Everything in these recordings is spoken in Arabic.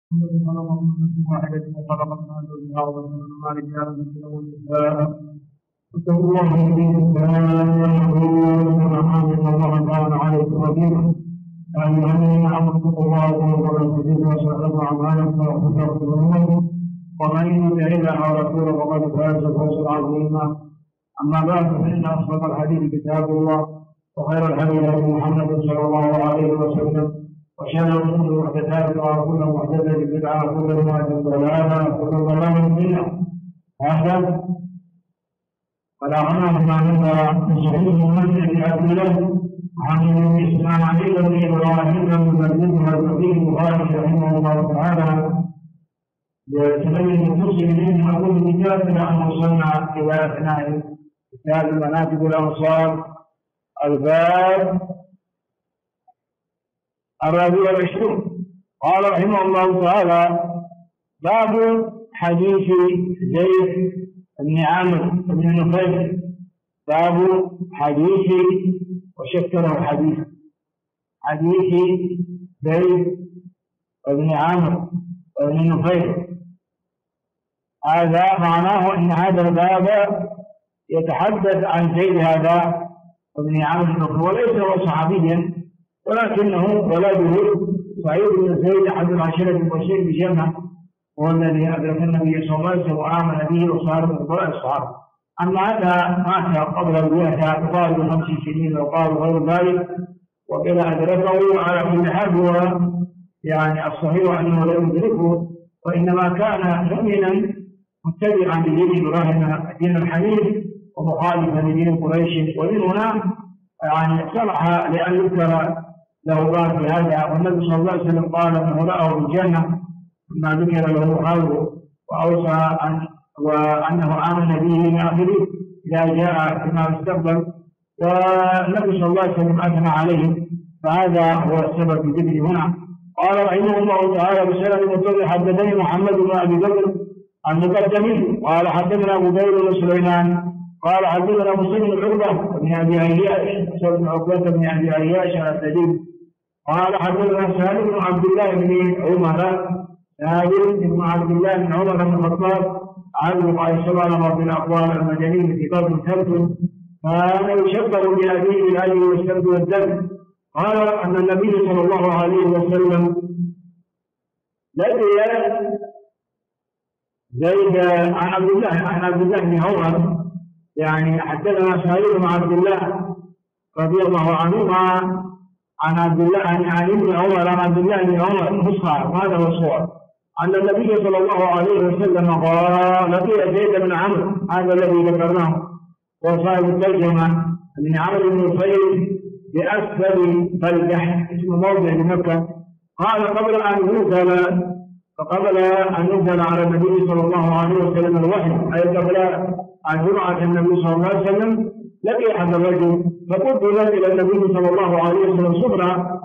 الذي خلقكم من نفس واحدة وخلق منها زوجها وبث منهما رجالا كثيرا ونساء واتقوا الله الذي تساءلون به إن الله كان عليكم رقيبا يا أيها الذين آمنوا اتقوا الله وقولوا قولا سديدا يصلح لكم أعمالكم ويغفر لكم ذنوبكم ومن يطع الله ورسوله فقد فاز فوزا عظيما. أما بعد فإن أصدق الحديث كتاب الله وخير الهدي هدي محمد صلى الله عليه وسلم وشر الأمور محدثاتها وكل محدثة بدعة وكل بدعة ضلالة وكل ضلالة في النار. هذا بلغنا ما نزل من صحيح مسلم عبد الله عن ابن اسماعيل بن ابراهيم المبلغ الفقيه البخاري رحمه الله تعالى بسبب المسلمين اقول الكتاب ان وصلنا الى اثناء كتاب مناقب الانصار الباب 24. قال رحمه الله تعالى: باب حديث زيد بن عامر بن نفيل. باب حديث وشكره حديث زيد بن عامر بن نفيل. هذا معناه ان هذا الباب يتحدث عن زيد هذا بن عامر بن نفيل، وليس هو صحابيا ولكنه ولده سعيد بن زيد احد العشره المبشرين بالجنه، هو الذي أدرك النبي صلى الله عليه وسلم وآمن به وصار من قراء الصحابة. أما هذا مات قبل البعثة يقال ب5 سنين وقال غير ذلك، وكذا أدركه على كل حال هو يعني الصحيح أنه لم يدركه، وإنما كان مؤمنا متبعا لدين إبراهيم الدين الحنيف ومخالفا لدين قريش، ومن هنا يعني صلح لأن يذكر له باب في هذا. والنبي صلى الله عليه وسلم قال أنه رآه بالجنة ما ذكر له قوله، وأوصى وأنه آمن به من آخره إذا جاء فيما استقبل، والنبي صلى الله عليه وسلم أثنى عليه، فهذا هو السبب في ذكره هنا. قال رحمه الله تعالى بسند متصل: حدثني محمد بن أبي بكر المقدمي قال حدثنا أبو بكر بن سليمان قال حدثنا مسلم بن عقبة بن أبي عياش بن عقبة بن أبي عياش الأسدي قال حدثنا سالم بن عبد الله بن عمر بن عبد الله بن عمر بن الخطاب عن قيصر في الأقوال المدني في كتاب ثبت كان يشبه بأبيه الأجر والسرد والدم. قال أن النبي صلى الله عليه وسلم لقي زيد عن عبد الله بن عمر، يعني حدثنا سعيد بن عبد الله رضي الله عنهما عن عبد الله عن ابن عمر عن عبد الله بن عمر مصعب، هذا هو الصور، أن النبي صلى الله عليه وسلم قال: لقي زيد بن عمرو، هذا الذي ذكرناه وصاحب الترجمة بن عمرو بن نفيل بأسفل بلدح اسم موضع بمكة. قال: قبل أن ينزل على النبي صلى الله عليه وسلم الوحي، أي قبل أن يبعث النبي صلى الله عليه وسلم، لقي هذا الرجل، فقلت له إلى النبي صلى الله عليه وسلم: صبرا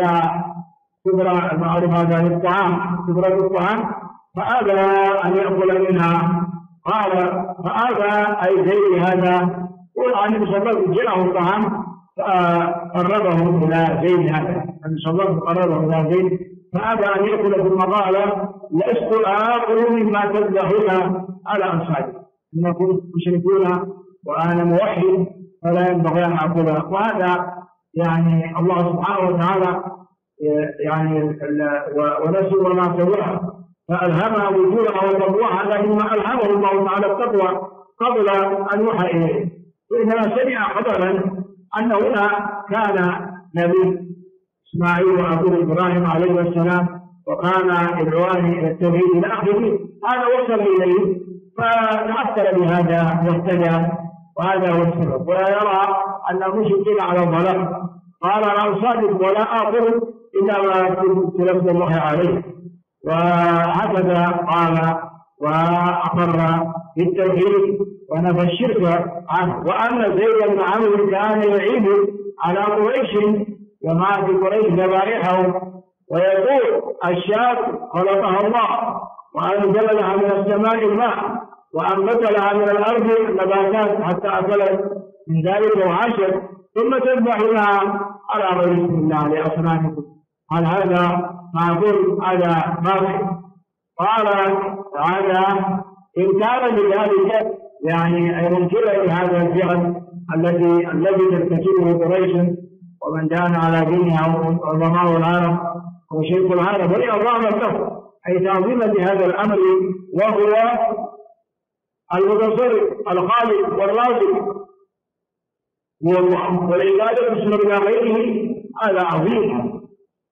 المعروف هذا الطعام، صبرة الطعام، فأبى أن يأكل منها. قال: فأبى أي زيد هذا، قل النبي صلى الله عليه وسلم جاءه الطعام فقربه إلى زيد هذا، النبي صلى الله عليه وسلم قربه إلى زيد فأبى أن يأكل، ثم قال: لست آكل مما تذبحون على أنصاري، إنكم مشركون وأنا موحد فلا ينبغي أن أكلها. وهذا يعني الله سبحانه وتعالى يعني ونسوا ما سواها فألهمها وجوهها وتقواها، لكنما ألهمه الله تعالى التقوى قبل أن يوحى إليه. وإنما سمع خبرا أن هنا كان نبي إسماعيل وأبوه إبراهيم عليه السلام، وكان يدعوان إلى التوحيد إلى آخره، هذا وصل إليه فتأثر بهذا واهتدى، وهذا هو السبب. ولا يرى أن المشركين على ضلال. قال: أنا أصادق ولا آخر إلا ما تلفظ الله عليه. وهكذا قال وأقر بالتوحيد ونفى الشرك عنه. وأن زيد بن عمرو كان يعيب على قريش وما في قريش ذبائحهم، ويقول: الشاة خلقها الله وأنزل لها من السماء الماء وأنبت لها من الأرض نباتات حتى أكلت من ذلك وعاشت، ثم تذبح لها على غير اسم الله لأصنامكم. هل هذا معقول هذا باطل. قال تعالى إن كان لذلك يعني منكرا لهذا الفعل الذي ترتكبه قريش ومن كان على دينها عظماء العرب وشيخ العرب ولإعظاما له أي تعظيما لهذا الأمر وهو المتصرف الخالق والرازق هو الله، والعبادة تسلم إلى غيره هذا عظيم.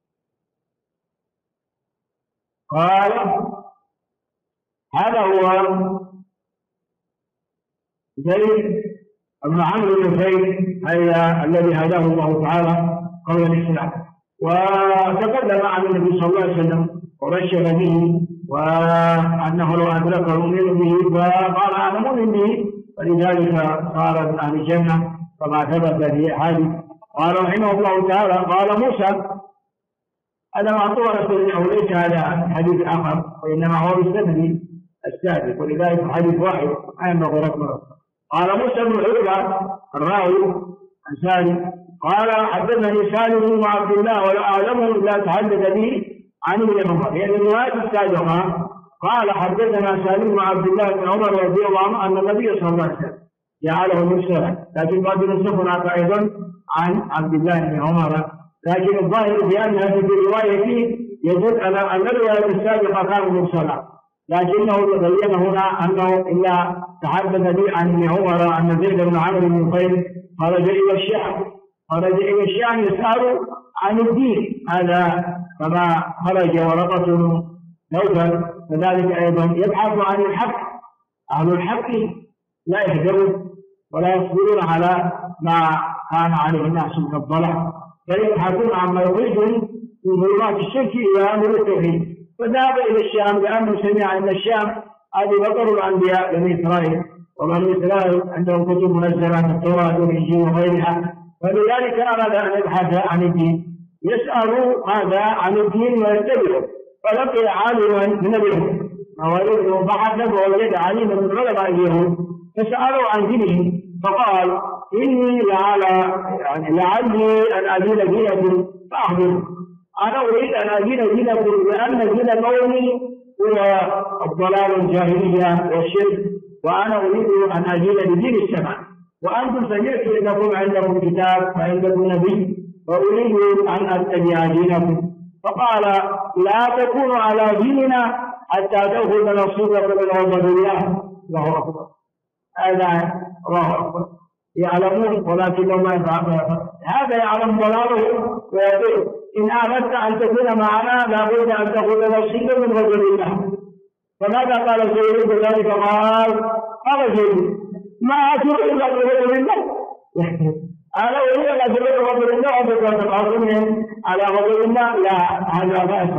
قال هذا هو زيد بن عمرو بن زيد الذي هداه الله تعالى قبل الإسلام، وتقدم عن النبي صلى الله عليه وسلم وبشر به وأنه لو أدركه يؤمن به، فقال أنا مؤمن به، ولذلك صار من أهل الجنة كما ثبت في حديث. قال رحمه الله تعالى قال موسى هذا معطوف أو ليس هذا حديث آخر وإنما هو بالسند السابق، ولذلك حديث واحد ينبغي رقمه. قال موسى بن عقبة الراوي عن سالم قال حدثني سالم بن عبد الله ولا أعلمه إلا تحدث به عن ابن عمر، يعني الرواية السابقة قال حدثنا سالم بن عبد الله بن عمر رضي الله عنه أن النبي صلى الله عليه وسلم جعله مرسلا، لكن قد ينسخنا أيضا عن عبد الله بن عمر، لكن الظاهر في أن هذه الرواية يدل على أن الرواية السابقة كانت مرسلة، لكنه تبين هنا أنه إلا تحدث به عن ابن عمر أن زيد بن عمرو بن نفيل خرج إلى الشام يسأل عن الدين، هذا كما خرج ورقة نوفل كذلك أيضا يبحث عن الحق. أهل الحق لا يهجرون ولا يصبرون على ما كان عليه الناس من الضلال، بل يبحثون عما يخرجهم من ظلمات الشرك إلى أمر التوحيد، فذهب إلى الشام لأنه سمع أن الشام هذه مطر الأنبياء بني إسرائيل، وبني إسرائيل عندهم كتب منزلة التوراة والإنجيل وغيرها، فلذلك أراد أن يبحث عن الدين، يسأل هذا عن الدين ويتبعه، فلقي عالما من اليهود ووجده بحث ووجد عالما من علماء اليهود فسألوا عن دينه، فقال إني لعلي أن أدين دينكم فأخبركم، أنا أريد أن أدين دينكم لأن دين قومي هو الضلال الجاهلية والشرك، وأنا أريد أن أدين بدين السماء، وأنتم سمعت إنكم عندكم كتاب وعندكم نبي وأريد أن أتبع دينكم. فقال لا تكونوا على ديننا حتى تأخذ نصيبكم من غضب الله. الله أكبر. هذا الله أكبر. يعلمون ولكنهم ما يفعلون، هذا يعلم ضلاله ويقول إن أردت أن تكون معنا لابد أن تأخذ نصيبا من غضب الله. فماذا قال زيد بذلك؟ قال زيد ما أتوا إلا بغضب الله. أنا أريد أن أتبع غضب الله وبكرة على غضب الله، لا هذا بأس،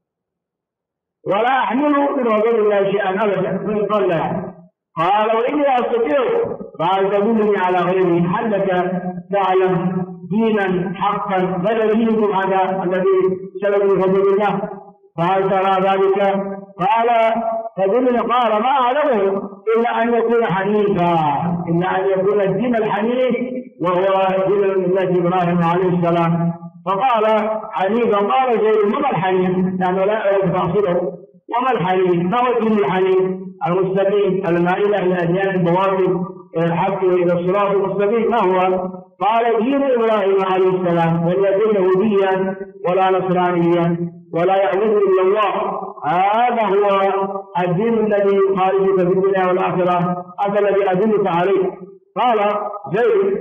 ولا أحمل من غضب الله شيئا أبدا من قال. قال وإني أستطيع، قال تدلني على غيره، حلك تعلم دينا حقا بدل دينكم هذا الذي سبب غضب الله، فهل ترى ذلك؟ قال تدلني، قال ما أعلمه إلا أن يكون حنيفا، إلا أن يكون الدين الحنيف وهو دين الله إبراهيم عليه السلام. فقال حنيفا، قال زيد وما الحنيف؟ لأنه لا يعرف تفصيله، وما الحنيف؟ ما هو الدين الحنيف؟ المستقيم المائل إلى أديان البواطل إلى الحق وإلى الصراط المستقيم. ما هو؟ قال دين إبراهيم عليه السلام، لم يكن يهوديا ولا نصرانيا ولا يعبد إلا الله، هذا هو الدين الذي يخالفك في الدنيا والآخرة، هذا الذي أدلك عليه. قال زيد،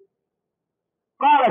قال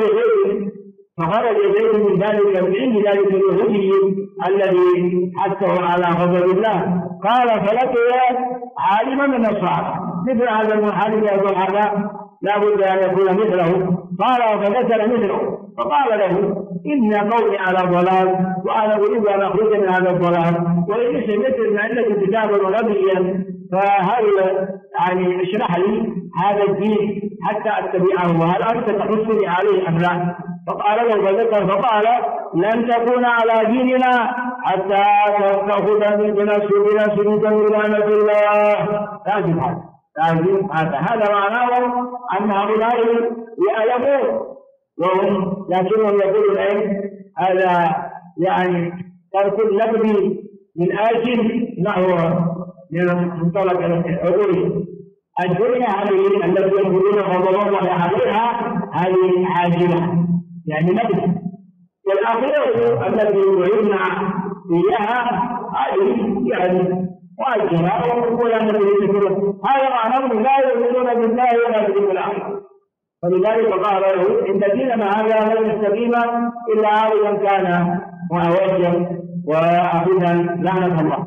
فخرج زيد من ذلك من عند ذلك اليهودي الذي حثه على غضب الله. قال فلقي عالما من النصارى مثل هذا المحارب يقول هذا لا بد أن يكون مثله. قال فذكر مثله، فقال له إن قولي على ضلال وأنا أريد أن أخرج من هذا الضلال، وإن سمعت ما عندك كتابا ونبيا فهل يعني اشرح لي هذا الدين حتى أتبعه، وهل أنت تحثني عليه أم لا؟ فقال له فذكر، فقال لن تكون على ديننا حتى تأخذ من بنفسنا سلوكا إلى نبي الله. لازم هذا معناه أن هؤلاء يعلمون وهم، لكنهم يقولون هذا يعني ترك اللبن للآجل نحو منطلق العقول. الدنيا هذه التي يقولون غضب الله عليها هذه عاجلة يعني نبذ، والآخرة التي يوعدنا إياها هذه يعني مؤجلة ولا نبذ. هذا معناه لا يؤمنون بالله ولا باليوم الآخر. فلذلك قال له إن ديننا هذا لن يستقيم إلا عابدا كان معوجا وعبدا لعنة الله.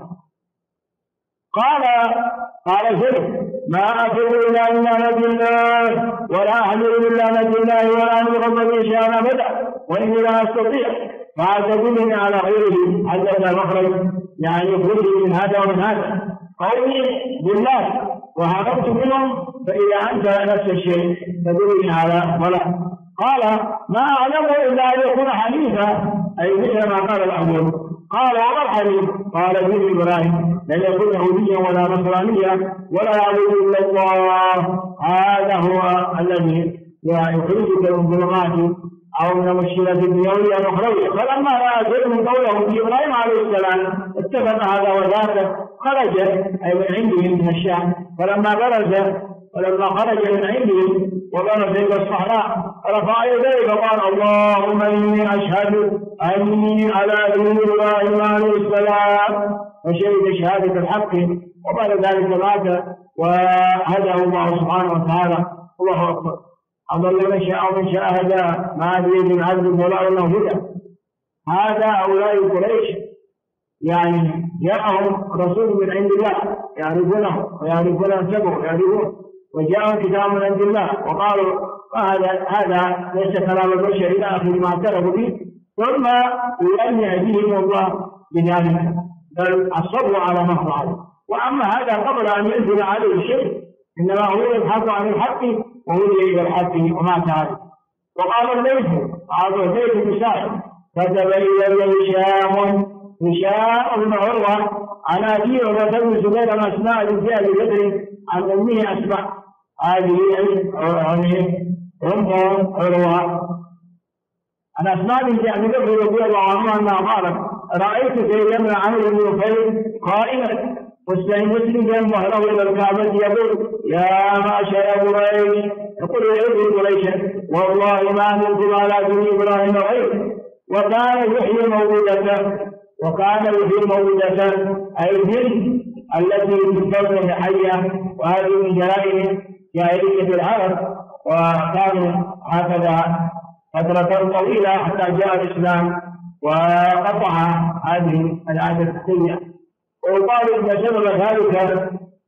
قال زيد ما أفر إلا من لعنة الله ولا أحمل إلا لعنة الله ولا أمر به شيئا أبدا وإني لا أستطيع فأعتذرني على غيره حتى المخرج يعني يخرج من هذا ومن هذا. قولي بالله وهربت منهم فإذا أنت نفس الشيء تدلني على ضلال. قال ما أعلمه إلا أن يكون حنيفا أي مثل ما قال الأول. قال وما الحنيف؟ قال دين إبراهيم لن يكون يهوديا ولا نصرانيا ولا يعبد إلا الله. هذا هو الذي يخرجك من ظلمات أو من المشكلة الدنيوية الأخروية. فلما رأى زيد من قوله في إبراهيم عليه السلام اتفق هذا وذاك خرج أي من عندهم من الشام. فلما خرج من عندهم وبرز إلى الصحراء رفع يديه فقال اللهم إني أشهد أني على دين إبراهيم عليه السلام وشهد شهادة الحق. وبعد ذلك مات وهداه الله سبحانه وتعالى. الله أكبر. أضل من شاء ومن شاء هدى ما بيد من عبد ولا له هدى. هذا هؤلاء قريش يعني جاءهم رسول من عند الله يعرفونه ويعرفون نسبه ويعرفون وجاءهم كتاب من عند الله وقالوا هذا ليس كلام البشر إلى آخر ما اعترفوا به ثم لم يهديهم الله بذلك بل أصروا على ما فعلوا. وأما هذا قبل أن ينزل عليه شيء إنما هو يبحث عن الحق وهدي إلى الحق وما تعالى. وقال الليث هذا زيد بن سعد فتبين هشام بن عروة عن أبيه وبن الزبير عن أسماء بنت أبي بدر عن أمه أسماء هذه أم عروة عن أسماء بنت أبي بدر رضي الله عنها أنها قالت رأيت زيد بن عمرو بن نفيل قائما مستندا ظهره إلى الكعبة يقول يا معشر قريش يقول يا قريش والله ما منكم على دين إبراهيم غيره وكان يحيي موجودة أي الجن التي تكون حية. وهذه من جرائم جاهلية العرب وكانوا هكذا فترة طويلة حتى جاء الإسلام وقطع هذه العادة السيئة. ويقال إن سبب ذلك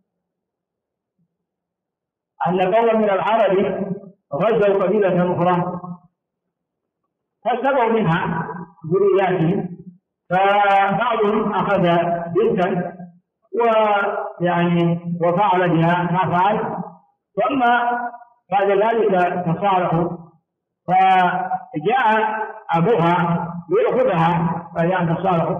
أن قوما من العرب غزوا قبيلة أخرى فسبوا منها ذرياتهم فبعضهم أخذ بنتا ويعني وفعل بها ما فعل ثم بعد ذلك تصالحوا فجاء أبوها ليأخذها فجاء تصالحوا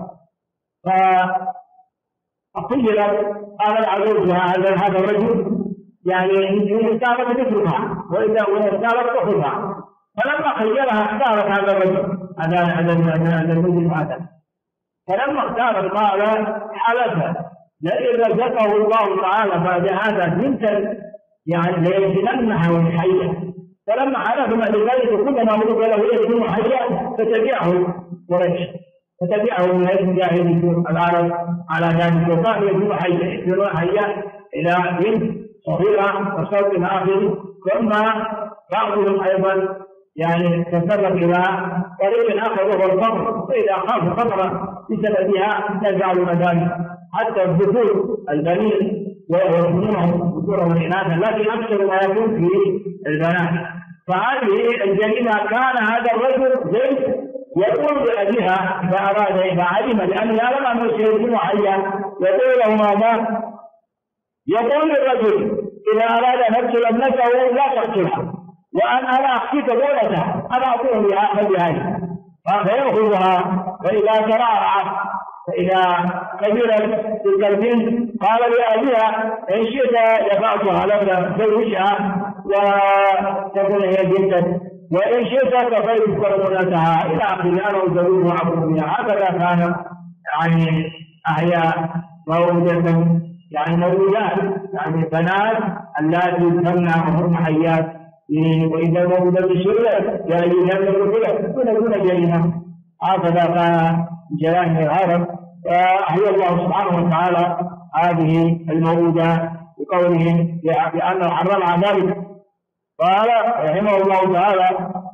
فقيل قال العجوز هذا الرجل يعني إن كانت تتركها وإذا كانت تأخذها فلما خيرها اختارت هذا الرجل هذا المجرم هذا. فلما اختار قال حلف لئن رزقه الله تعالى بعد هذا بنتا يعني ليجعلنها حية. فلما حلف بعد ذلك كلما ولد له يكون حيا فتبعه قريش فتبعه من الجاهلية العرب على ذلك وكان يكون حيا إلى بنت صغيرة وصوت آخر. ثم بعضهم أيضا يعني تسرق إلى طريق آخر وهو الفقر فإذا خاف الفقر بسببها يجعلون ذلك حتى الذكور البنين ويكونهم ذكورا وإناثا لكن أكثر ما يكون في البنات. فهذه الجريمة كان هذا الرجل زيد يقول لأبيها فأراد فعلم لأنه يعلم أنه سيكون حيا يقول له ماذا؟ يقول للرجل إذا أراد أن يقتل ابنته لا تقتلها وأن أنا أخفيك دولتها أنا أعطيه بهذه فيأخذها فإذا ترعرعت فإذا كبيرا تلك البنت قال لأبيها إن شئت دفعتها لك زوجها وتكون هي بنتا وإن شئت كفيت كرمتها إلى آخر أنا أزوجه عبد بها. هكذا كان يعني أحيا مولودة يعني مولودات يعني بنات اللاتي تمنع وهم حيات، وإذا مولودة بشرية يعني يكون جريمة. هكذا كان جلال العرب. فأحيا الله سبحانه وتعالى هذه المولودة بقوله بأنه حرم ذلك. قال رحمه الله تعالى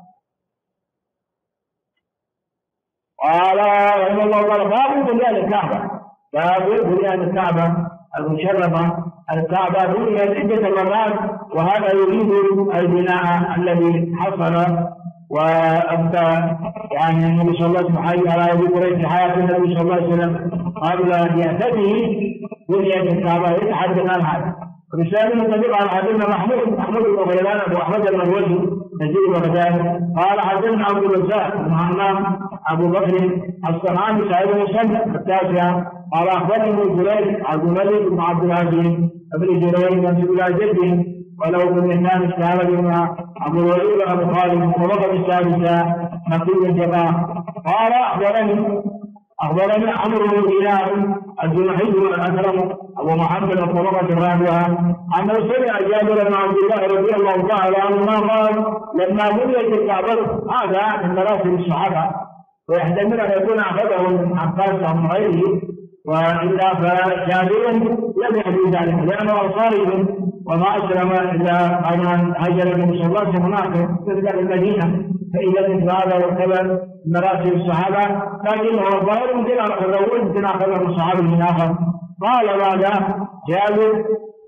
باب بنيان الكعبة. باب بنيان الكعبة المشرفة. الكعبة بنيت عدة مرات، وهذا يريد البناء الذي حصل وأبدى يعني النبي صلى الله عليه وسلم على أبي قريش حياة النبي صلى الله عليه وسلم قبل بعثته بنيت الكعبة. يتحدث عن هذا رسالة تدل على حديثنا محمود بن غيلان أبو أحمد المروزي نزيل بغداد قال حدثنا عبد الرزاق بن همام أبو بكر الصنعاني سعيد بن مسلم التاسعة قال أخبرني بن جريج عبد الملك بن عبد العزيز ابن جريج بن سبيل جده ولو بن النام استعمل بن أبو الوليد أبو خالد ووقف السادسة مكتوب الجماعة قال أخبرني عمرو بن دينار الجمحي الأكرم أبو محمد الطبقة الرابعة أنه سمع جابر بن عبد الله رضي الله تعالى عنهما قال لما بنيت الكعبة هذا من مراسم الصحابة، ويحتمل أن يكون أخذه من عباس أو من غيره، وإلا فجابر لم يحدث ذلك لأنه أنصاري وما أسلم إلا أن هاجر النبي صلى الله عليه وسلم هناك في المدينة، فإذا مثل هذا وكذا مراسم الصحابة، لكنه الظاهر يمكن أخذه الصحابة من آخر. قال ماذا جابر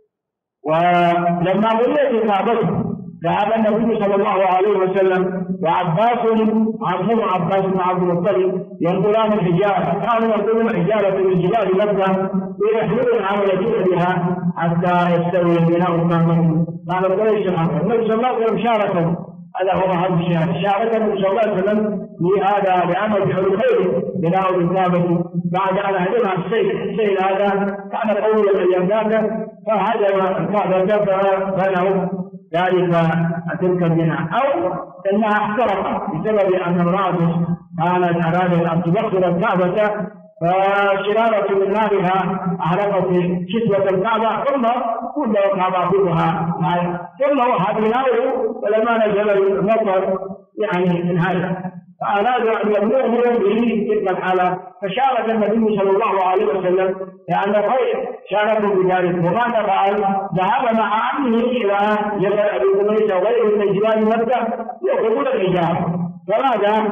ولما بنيت الكعبة ذهب النبي صلى الله عليه وسلم وعباس عمه عباس بن عبد المطلب ينقلان الحجاره، كانوا ينقلون الحجاره من جبال مكه ويحملون عمل بها حتى يستوي البناء كاملا. قال قريش النبي صلى الله عليه وسلم شاركهم، هذا هو هذا الشيء، شارك النبي صلى الله عليه وسلم لهذا لعمل بحلول خير بناء الكعبه بعد ان هدمها السيل هذا كان اول الايام ذاك فهدم الكعبه فبنوا ذلك تلك البناء، او انها احترقت بسبب ان امراته كانت ارادت ان تبخر الكعبه فشرارة من نارها أحرقت كسوة الكعبة ثم كلها مباطنها ثم وحد بناؤه ولما نزل المطر يعني من هذا فأرادوا أن يبلغوا به تلك الحالة، فشارك النبي صلى الله عليه وسلم لأن خير شاركوا بذلك. وماذا فعل؟ ذهب مع عمه إلى جبل أبي قبيس وغيره من جبال مكة يأخذون الحجارة. فماذا؟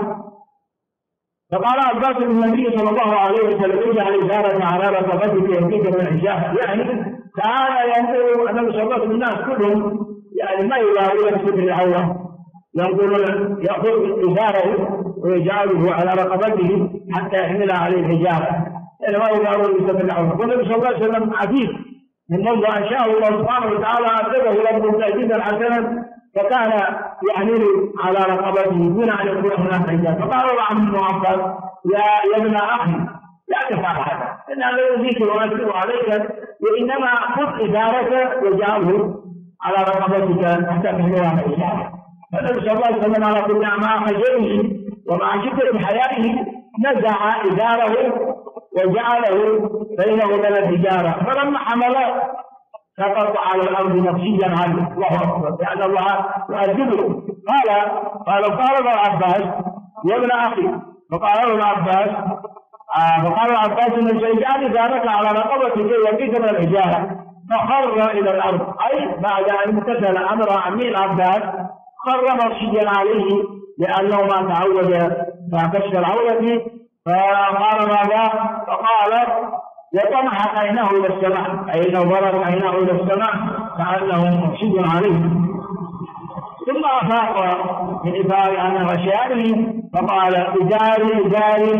فقال عباس النبي صلى الله عليه وسلم اجعل إزارة على رقبتك يهديك من الحجاب، يعني كان ينظر النبي صلى الله عليه وسلم الناس كلهم يعني ما يلاقون في العورة، ينظرون يأخذ إزاره ويجعله على رقبته حتى يحملها عليه الحجاب، يعني ما يلاقون في العورة. والنبي صلى الله عليه وسلم عفيف من منذ أن شاء الله سبحانه وتعالى أعتبه له تأكيدا حسنا فكان يحمل على رقبته دون ان يكون هناك حجاب. فقال له عمه عباس يا ابن اخي لا تفعل هذا ان هذا يؤذيك ويؤثر عليك، وانما خذ ازارك واجعله على رقبتك حتى تحملها على الحجاب. فالنبي صلى الله عليه وسلم على كل مع خجله ومع شده حيائه نزع ازاره وجعله بينه وبين الحجاره، فلما حمله سقط على الارض نفسيا عنه. الله اكبر، لان الله يؤذبه. قال العباس يا ابن اخي، فقال العباس ان سيجعل ذلك على رقبتك يقيك من الحجاره، فخر الى الارض، اي بعد ان امتثل امر عمي العباس خر مرشيا عليه لانه ما تعود فكشف العوره. فقال ماذا؟ فقال وطمح عينه الى السماء، اي انه ضرب عينه الى السماء كانه مرشد عليه. ثم افاق من افاق عن غشيانه فقال ازاري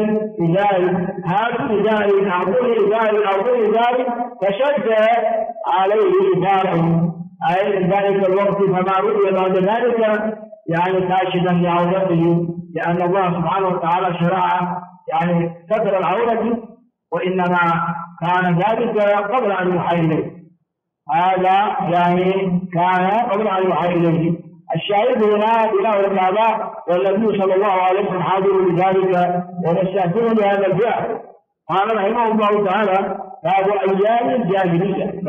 هذا ازاري اعطوني ازاري، فشد عليه ازاره، اي من ذلك الوقت فما رؤي بعد ذلك يعني كاشفا لعورته، لان الله سبحانه وتعالى شرع يعني ستر العوره، وإنما كان ذلك قبل أن يوحى إليه. هذا يعني كان قبل أن يوحى إليه، الشاهد هنا بناء الكعبة، والنبي صلى الله عليه وسلم حاضر لذلك ونستهزئ بهذا الفعل. قال رحمه الله تعالى: باب أيام الجاهلية.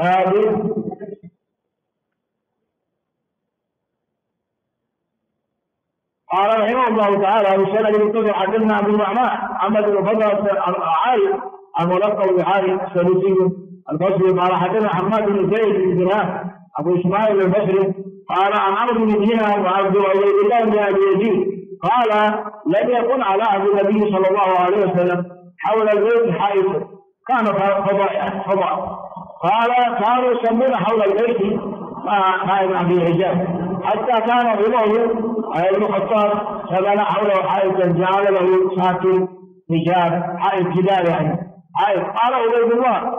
قال رحمه الله تعالى: بسند المتصل حدثنا عبد الرحمن محمد بن فضل عارف الملقب بعارف السدوسي البصري قال حدثنا حماد بن زيد بن درهم ابو اسماعيل البصري قال عن عمرو بن دينار وعبد الله بن ابي يزيد قال: لم يكن على عهد النبي صلى الله عليه وسلم حول البيت حائط، كان فضاء. قال: كانوا يسمون حول البيت حائط في الحجاز، حتى كان عمر ابن الخطاب فبنى حوله حائطا جعل له ساكن حجاب، حائط جدار يعني حائط. قال عبيد الله: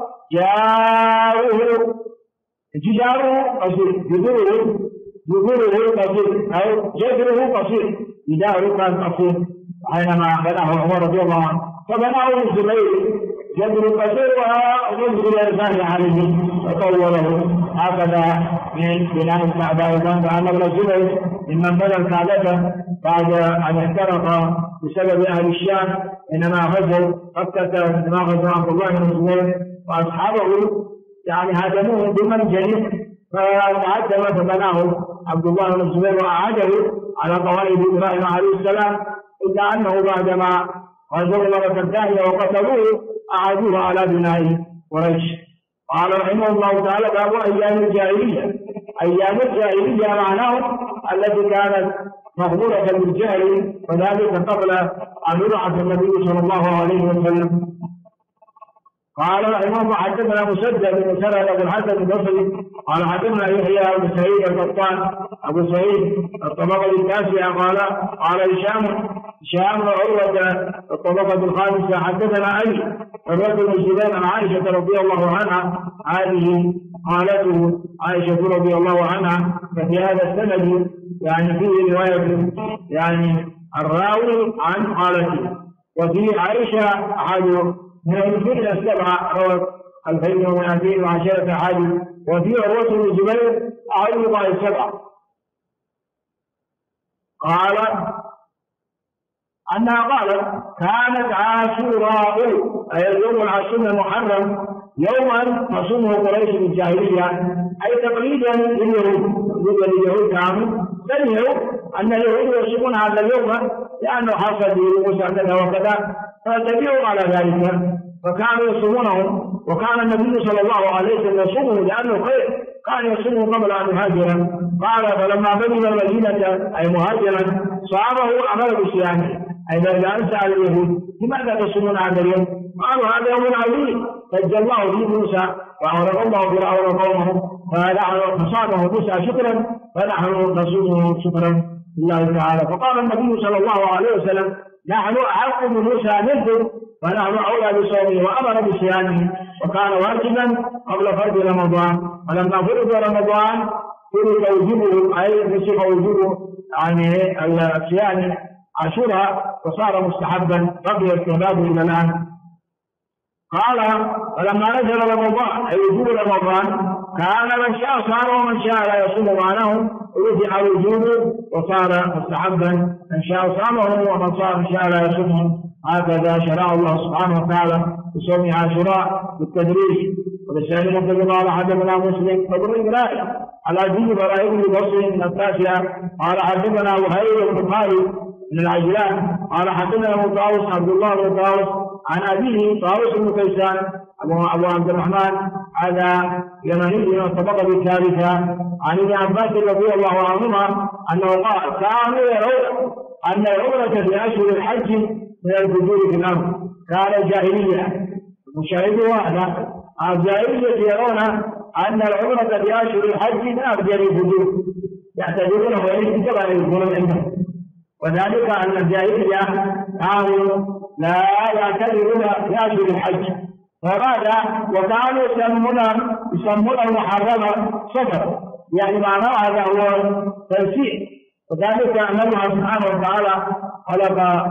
جداره قصير، جذوره قصير أو جذره قصير، جداره كان قصير حينما بناه عمر رضي الله عنه، فبناه الزبير جذر قصير وجذر الإنسان عليه وطوله. هكذا من بناء الكعبة. وكان ابن الزبير ممن بنى الكعبة بعد أن احترق بسبب أهل الشام إنما غزوا مكة، إنما غزوا عبد الله بن الزبير وأصحابه يعني هدموه بمنجل، فتعدم فبناه عبد الله بن الزبير وأعاده على قواعد إبراهيم عليه السلام، إلا أنه بعدما غزوا مرة ثانية وقتلوه أعادوه على بناء قريش. قال رحمه الله تعالى: باب أيام الجاهلية. أيام الجاهلية معناه التي كانت مغمورة بالجهل، وذلك قبل أن يبعث النبي صلى الله عليه وسلم. قال رحمه الله: حدثنا مسدد بن مسرد ابو الحسن البصري قال حدثنا يحيى بن سعيد القطان ابو سعيد الطبقه التاسعه قال هشام وعروه الطبقه الخامسه حدثنا علي عروه بن الزبير عن عائشه رضي الله عنها، هذه قالته عائشه رضي الله عنها. ففي هذا السند يعني فيه روايه يعني الراوي عن قالته، وفي عائشه احد من الرجل السبعة روت 2210 حديث، وفي عروة بن الزبير أحد السبعة قال أنها قالت: كانت عاشوراء أي اليوم العاشور المحرم يوما تصومه قريش في الجاهلية، أي تقليدا لليهود كانوا سمعوا أن اليهود يصومون هذا اليوم لأنه حصل بموسى كذا وكذا، فتبعوا على ذلك فكانوا يصومونه. وكان النبي صلى الله عليه وسلم يصومه لأنه خير، كان يصومه قبل أن يهاجر. قال: فلما بلغ المدينة أي مهاجرا صامه أمر بصيامه، أي إذا سأل اليهود: لماذا تصومون هذا اليوم؟ قالوا: هذا يوم عظيم نجى الله به موسى وأغرق الله فرعون قومه، فصامه موسى شكرا فنحن نصومه شكرا لله تعالى. فقال النبي صلى الله عليه وسلم: نحن أحق بموسى منكم ونحن أولى بصومه، وأمر بصيامه، وكان واجبا قبل فرض رمضان. ولما فرض رمضان فرض وجوبه أي نسخ وجوبه يعني الصيام عاشوراء وصار مستحبا، بقي استحبابه إلى الآن. قال: ولما نزل رمضان أي وجوب رمضان كان من شاء صام ومن شاء لا يصوم معناه، رفع وجوبه وصار مستحبا، من شاء صامه ومن صام من شاء لا يصومه. هكذا شرع الله سبحانه وتعالى بصوم عاشوراء بالتدريج. وبالسائل قال حدثنا مسلم فبر إبراهيم على دين براء بن بصر من التاسعة قال حدثنا وهيب بن خالد من العجلان قال حدثنا ابو طاووس عبد الله بن طاووس عن أبيه طاووس بن كيسان أبو عبد الرحمن هذا يمني من الطبقة الثالثة عن ابن عباس رضي الله عنهما أنه قال: كانوا يرون أن العمرة في أشهر الحج من الفجور في الأرض. كان الجاهلية مشاهدوا هذا الجاهلية يرون أن العمرة في أشهر الحج من أفجر الفجور، يعتبرونه وليس كبائر الذنوب عندهم، وذلك أن الجاهلية كانوا لا يعتبرون في أشهر الحج، وهذا وكانوا يسمونه محرما صفر، يعني معناه هذا هو تنسيق. وذلك أن الله سبحانه وتعالى خلق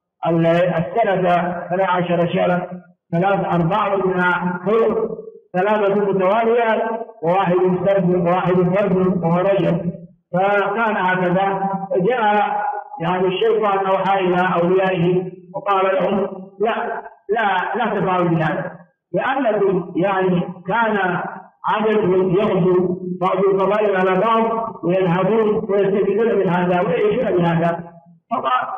السنة 12 شهرا، 4 منها حور، 3 متواليات، وواحد فرد وهو رجب. فكان هكذا. جاء يعني الشيطان أوحى إلى أوليائه وقال لهم لا تفعلوا بهذا، لأنكم يعني كان عددهم يغزو بعض القبائل على بعض ويذهبون ويستفيدون من هذا ويعيشون من هذا. فقال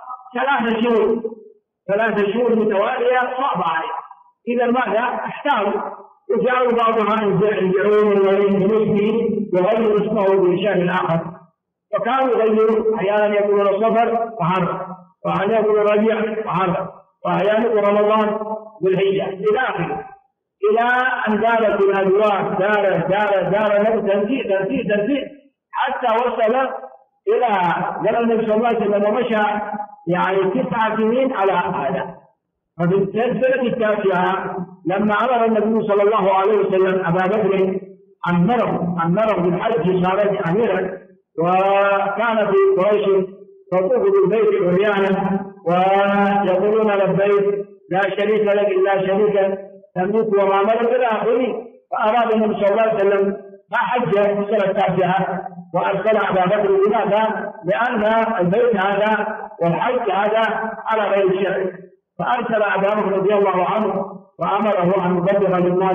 3 شهور متوالية صعبة عليه. إذا ماذا؟ احتاروا وجعلوا بعضهم يرجعون بنسبه يغير اسمه بشأن آخر، فكانوا يغيرون، أحيانا يقولون صفر وحرم، وأحيانا يقولون ربيع وحرم، وأحيانا يقولون رمضان بالحجة إلى آخره، إلى أن دارت الأدوار دار تنزيل حتى وصل إلى زمن النبي صلى الله عليه وسلم ومشى يعني 9 سنين على هذا. ففي السنة التاسعة لما أمر النبي صلى الله عليه وسلم أبا بكر أمره بالحج صار أميرا، وكان في قريش تطوف بالبيت عريانا ويقولون لبيك لا شريك لك إلا شريكا تملك وما ملك إلى آخره. فأراد النبي صلى الله عليه وسلم حج السنة التاسعة وأرسل أبا بكر. لماذا؟ لأن البيت هذا والحج هذا على غير الشرع، فأرسل أبا بكر رضي الله عنه وأمره أن يبلغ للناس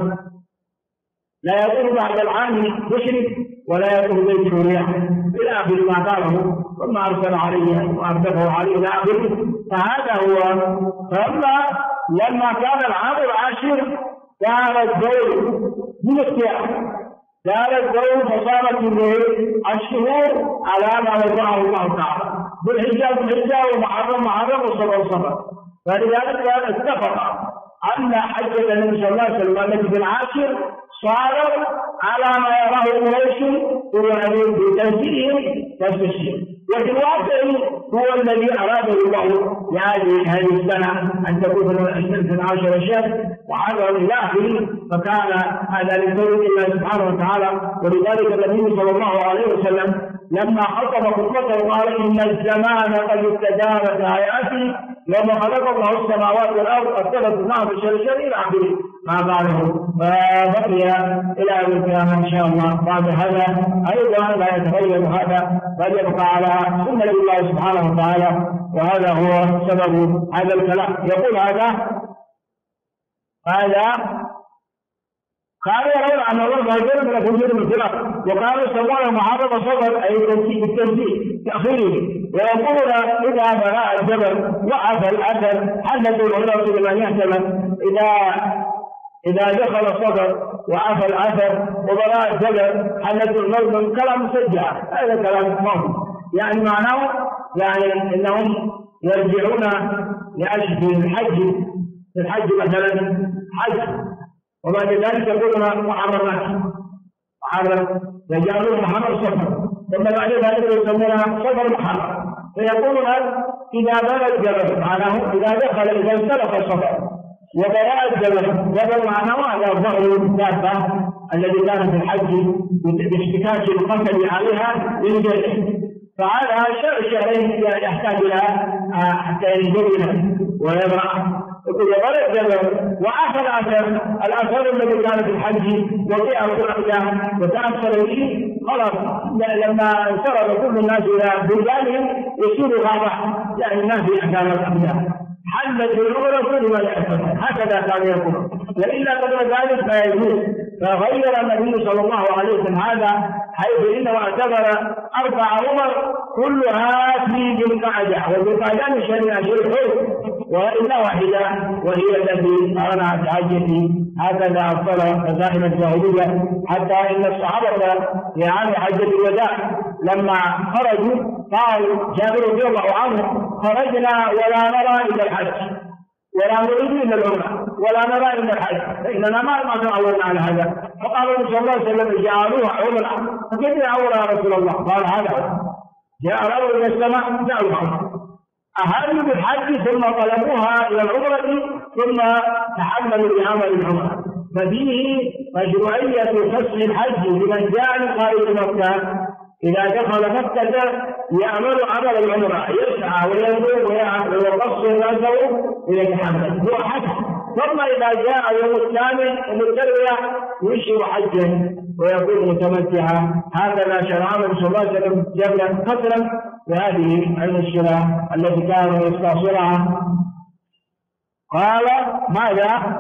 لا يكون بعد العام مشرك ولا يكون بيت عريان إلى آخر ما قاله، ثم أرسل عليه وأردفه عليه إلى آخره. فهذا هو. لما كان العام العاشر كان الدور من السياحة، كان الدور فصارت الشهور على ما وضعه الله تعالى بالحجة ومحرم وصفر. فلذلك اتفق أن حجة النبي صلى الله عليه وسلم التي في العاشر صارت على ما يراه قريش بتنزيلهم تستشير، وفي الواقع هو الذي أراده الله هذه السنة أن تكون في 12 شهر وعلى إلى آخره. فكان هذا لقول الله سبحانه وتعالى. ولذلك النبي صلى الله عليه وسلم لما خطب خطبته قال إن الزمان قد استدار آياته يوم خلق الله السماوات والأرض اختلفت معه بالشرشر إلى آخره ما قاله. فبقي إلى القيامة إن شاء الله. بعد هذا أيضا لا يتغير هذا بل يبقى على سنة الله سبحانه وتعالى، وهذا هو سبب هذا الكلام. يقول هذا كانوا يرون أن الله يجب أن يكون من الخلاف، وكانوا يسمونه محرم صدر أي بالتنزيل تأخيره، ويقولون إذا بناء الجبل وعفى الأثر حدثوا العلماء بما يحتمل إذا دخل الصدر وعفى الأثر وبناء الجبل حدثوا الموت من كلام مسجع. هذا كلام موت يعني معناه يعني أنهم يرجعون لأجل الحج مثلا حج، وبعد ذلك يقولون محرمات يجعلون محرم صفر، ثم بعد ذلك يسمونها صفر محرم. فيقولون إذا بنى الجبل معناه إذا انسلخ الصفر وبناء الجبل معناه هذا ظهر الدابة الذي كان في الحج باشتكاك القتل عليها للجرح. فهذا شهرين يحتاج إلى حتى ينجبنا ويبرأ. يقول يبرأ الجبل وعفى الأثر الذي كان في الحج وقيع القرآن وتأثر به خلاص. لما انصرف كل الناس إلى بلدانهم يصير غابة يعني الناس يحتاج الأبدان حلت بالعمر كل ما يحتاج. هكذا كان يقول، وإلا قبل ذلك لا يجوز. فغير النبي صلى الله عليه وسلم هذا حيث إنه اعتبر 4 عمر كلها في ذي القعدة، وذي القعدة مش شيء وإلا واحدة وهي التي أرنعت حجتي. هكذا أفضل فزائم الجاهلية، حتى إن الصحابة في عام حجة الوداع لما خرجوا قال جابر رضي الله عنه خرجنا ولا نرى إلا الحج ولا نريد إلا العمرة ولا نرى إلا الحج، فإننا ما تعودنا على هذا. فقال النبي صلى الله عليه وسلم جعلوها عمرة. فكيف عمرة يا رسول الله؟ قال هذا جاء رجل من السماء جعلوها أهلوا بالحج ثم طلبوها إلى العمرة ثم تحملوا بعمل العمرة. ففيه مشروعية فسخ الحج لمن جاء من خارج مكة إذا دخل مكة يعمل عمل العمرة، يسعى ويدور ويقصر رأسه ويتحمل. هو حج ثم إذا جاء يوم الثامن ومتروية يشهر حجا ويكون متمتعا. هكذا شرع النبي صلى الله عليه وسلم جبلا قتلا بهذه المشكلة التي كان يستأصلها. قال ماذا؟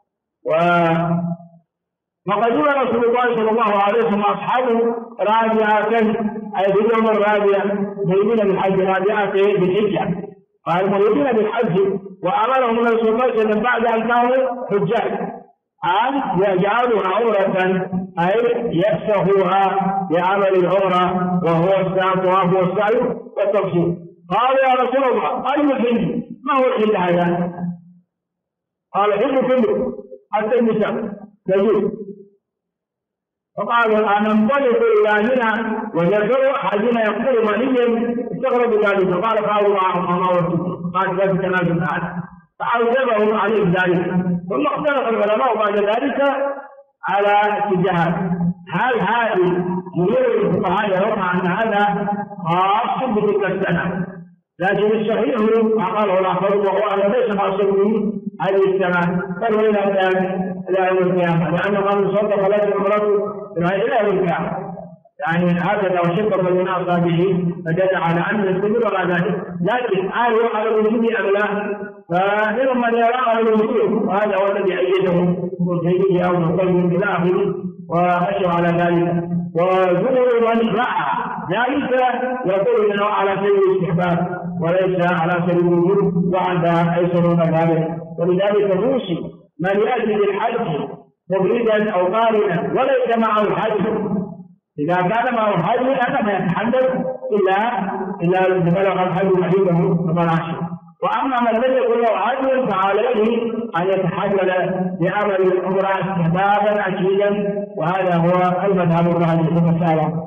وقدم رسول الله صلى الله عليه وسلم أصحابه رابعة أي في اليوم الرابع مؤمنين بالحج رابعة بالحجة، قال مؤمنين بالحج، وأمرهم النبي صلى الله عليه وسلم بعد أن كانوا حجاج أن يجعلوها عمرة أي يفسخوها بعمل العمرة وهو الطواف والسعي والتقصير. قالوا يا رسول الله أي الحج؟ ما هو الحج هذا؟ قال الحج كله حتى النساء تجوز. فقالوا الآن ننطلق إلى منى وذكروا أحدنا يقول منيا استغرب ذلك، قال قالوا معهم ما ورثتم، قال ذلك تنازل الآن، فعذبهم عليه ذلك. ثم اختلف العلماء بعد ذلك على اتجاهات، هل هذه مدير الفقهاء يرون أن هذا خاص بتلك السنة، لكن الصحيح ما قاله الآخرون وهو أن ليس خاص به هذه السنة بل هو إلى يوم القيامة، لأنه من صدق لا تمرته إلى يوم القيامة. يعني هكذا وشق من أصحابه فدل على أن يستمر على ذلك، لكن هل هو على الوجود أم لا؟ فمنهم من يرى على الوجود، وهذا هو الذي أيده ابن تيمية أو ابن القيم إلى آخره وأشار على ذلك. وجمهور من رأى ذلك يقول انه على سبيل الاستحباب وليس على سبيل الوجوب، وعند ايسرون ذلك. ولذلك نوصي من ياتي بالحج مفردا او قارنا وليس معه الحج، اذا كان معه الحج فلا يتحدث الا بلغ الحج محله 18. واما من لم يكن له حج فعليه ان يتحلل بعمل العمره استحبابا اكيدا، وهذا هو المذهب الراجح في المساله.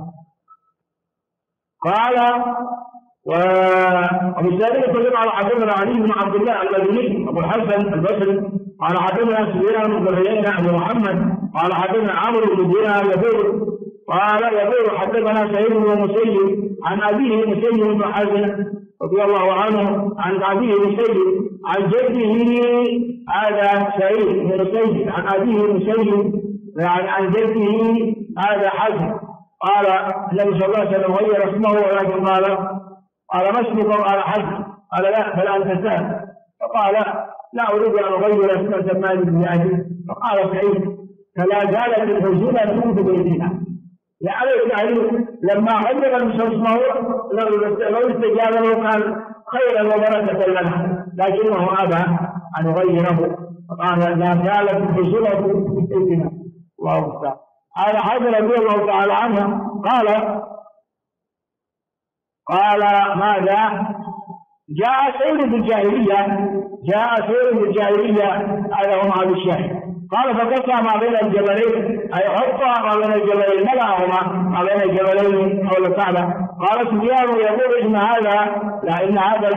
قال وبالتالي يقول على حدثنا علي بن عبد الله المدني ابو الحسن البصري قال حدثنا سفيان بن عيينة ابو محمد قال حدثنا عمرو بن دينار يقول حدثنا سعيد بن مسيب عن ابيه مسيب بن حزن رضي الله عنه عن ابيه مسيب عن جده، هذا سعيد بن مسيب عن ابيه مسيب عن جده هذا حزن. قال النبي صلى الله عليه وسلم غير اسمه ولكن قال ما اسمك؟ قال حزن. قال لا بل انت سهل. فقال لا اريد ان اغير اسم سماني بن ابي. فقال سعيد فلا زالت الحزن تنفذ بيتنا، يعني التعليم لما غير النبي اسمه لو استجاب له كان خيرا وبركه لنا، لكنه ابى ان يغيره. فقال لا زالت الحزن تنفذ بيتنا. الله اكبر. قال حجر رضي الله تعالى عنه قال ماذا؟ جاء سير بالجاهلية هذا هو هذا الشيء. قال فقطع ما بين الجبلين أي حط ما بين الجبلين ملأهما ما بين الجبلين حول الكعبة. قال سفيان يقول إن هذا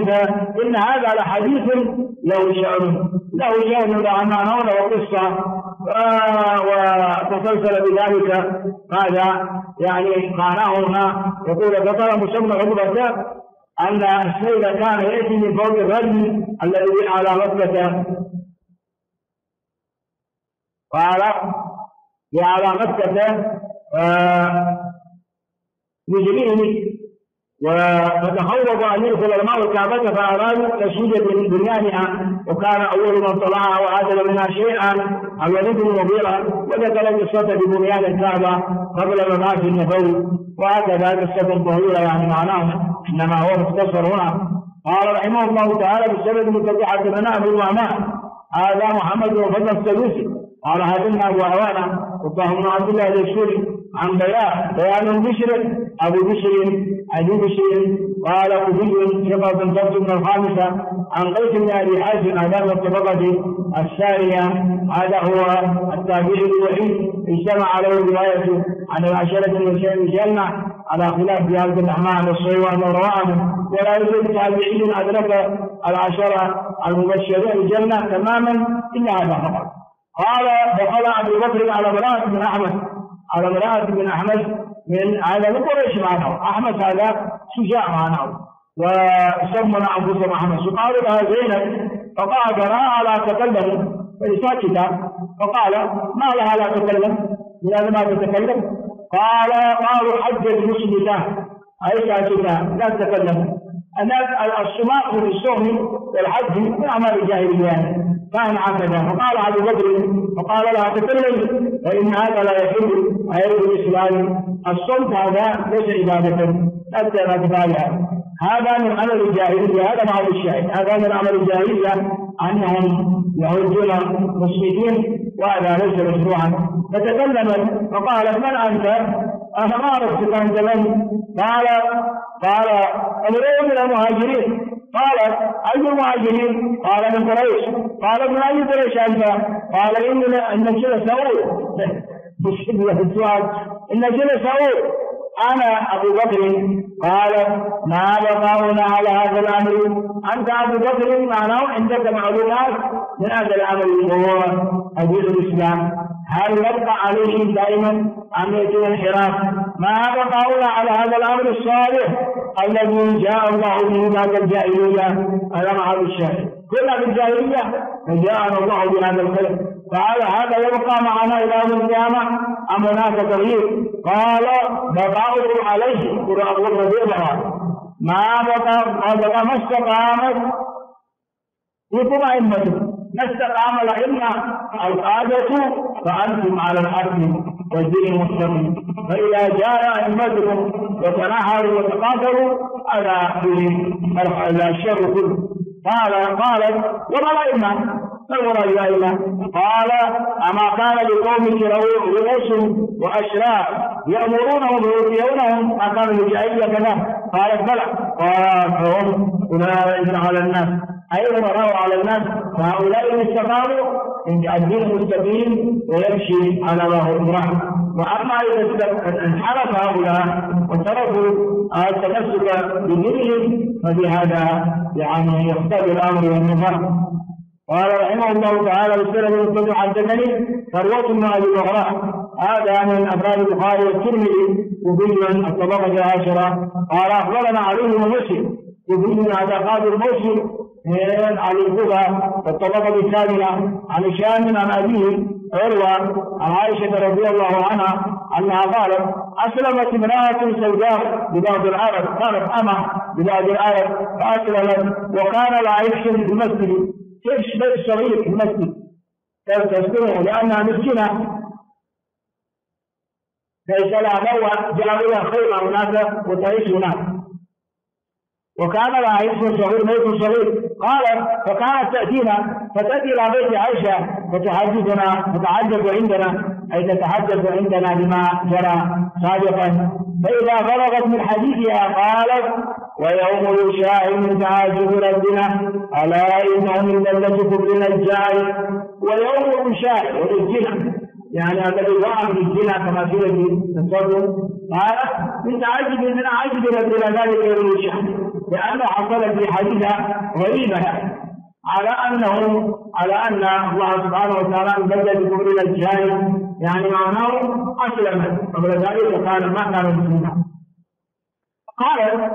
لحديث له شأن لعنانه وقصة وتسلسل بذلك. هذا يعني قانعهما. يقول فقال مسمى عقبة أن السيل كان يأتي من فوق الرجل الذي على مكة، قال على مكة يجريه وتخوض أن يدخل الماء الكعبة فأرادوا تشييد بنيانها، وكان أول من طلعها وعدل منها شيئا الوليد بن المغيرة، وذكر قصة ببنيان الكعبة قبل ممات النبوي. وهكذا قصة طويلة يعني معناه إنما هو مختصر هنا. قال رحمه الله تعالى بالسبب المتبعة لنا أبو الوعماء هذا محمد بن فضل السدوسي قال حدثنا أبو عوانة وطه بن عبد الله الشوري عن بيان بشر أبو بشر قال أبي ثقة ثبت من الخامسة عن قيس بن أبي حازم أمام الطبقة الثانية. هذا هو التابعي الوحيد اجتمع عليه روايته عن العشرة المبشرين بالجنة على خلاف في هذا الرحمن والصيوان والرواه، ولا يوجد تابعي أدرك العشرة المبشرين بالجنة تماما إلا هذا فقط. قال دخل أبو بكر على امرأة بن أحمد من هذا قريش معنا. أحمد هذا شجاع معنا وسمنا أنفسهم أحمد. قالوا لها زينب فقال تراها لا تكلم فساكتا، فقال ما لها لا تكلم؟ لماذا ما تتكلم؟ قالوا حجت مسلمة أي ساكتا لا تتكلم. الصماء في الصوم والحج من أعمال الجاهلية كان هكذا. فقال أبو بكر فقال لا تكلم فإن هذا لا يحل غير الإسلام، الصمت هذا ليس عبادة حتى لا تفعلها، هذا من عمل الجاهلية. هذا معنى الشاهد، هذا من عمل الجاهلية أنهم يهجون مسلمين وهذا ليس مشروعا. فتكلمت فقالت من أنت؟ أنا ما عرفتك أنت من؟ قال امرؤ من المهاجرين. قالت أي المهاجرين؟ قال من قريش. قال من أي قريش أنت؟ قال إن جل سعود. إن جل سعود أنا أبو بكر. قال ما بقاؤنا على هذا الأمر؟ أنت أبو بكر معناه عندك معلومات من هذا الأمر وهو أدين الإسلام، هل نبقى عليه دائما أم يكون انحراف؟ ما بقاؤنا على هذا الأمر الصالح الذي جاء الله به بعد الجاهلية. هذا مع الشاهد، كنا بالجاهلية فجاءنا الله بهذا الخير، فعلى هذا يبقى معنا إلى يوم القيامة أم هناك تغيير؟ قال بقاؤكم عليه قرآن الله ما بقى ما استقامت لكم أئمتكم، ما استقام الأئمة القادة فأنتم على الحق والدين مستقيم، فإذا جاء أئمتكم وتناهروا وتقاتلوا على الشر كله. قالت وما الأئمة؟ فالمراد الأئمة؟ قال أما كان لقومك رؤوس وأشراف يأمرونهم ويطيعونهم ما كانوا لجاهلية كذا؟ قالت بلى. قال فهم أولئك على الناس أي مروا على الناس، فهؤلاء استقاموا إن الدين مستقيم ويمشي على ما هو إبراهيم. وأما إذا انحرف هؤلاء وتركوا التمسك بدينهم فبهذا يعني يختلف الأمر والنظام. قال رحمه الله تعالى بالسنة المستدر حدثني فروة بن أبي بغراء، هذا من أفراد البخاري والترمذي وفي الطبقة العاشرة. قال أخبرنا علي بن مسلم وفي هذا قادر مسلم عن الكوفة والطبقة الثامنة عن هشام عن أبيه عروة عن عائشة رضي الله عنها أنها قالت أسلمت امرأة سوداء ببعض العرب، كانت أمة ببعض العرب فأسلمت وكان لها عفش في المسجد، بيت صغير في المسجد تسكنه لأنها مسكينة ليس لها نوع، جاء لها خيمة هناك وتعيش هناك، وكان لها عفش صغير بيت صغير. قالت فكانت تأتينا فتأتي إلى بيت عائشة تتحدث عندنا أي تتحدث عندنا بما جرى سابقا، فإذا فرغت من حديثها قالت ويوم يشاء من تعاجب ربنا ألا إنه من دلة كفر الجاهل. ويوم يشاء والجنة يعني هذا الوعد بالجنة كما في التصرف قال من تعاجب من عاجب ربنا ذلك يوم يشاء، لأنه حصل في حديثها غريبة على أن الله سبحانه وتعالى بدل كفر الجاهل، يعني معناه أسلمت قبل ذلك وقال ما كان مسلما. قالت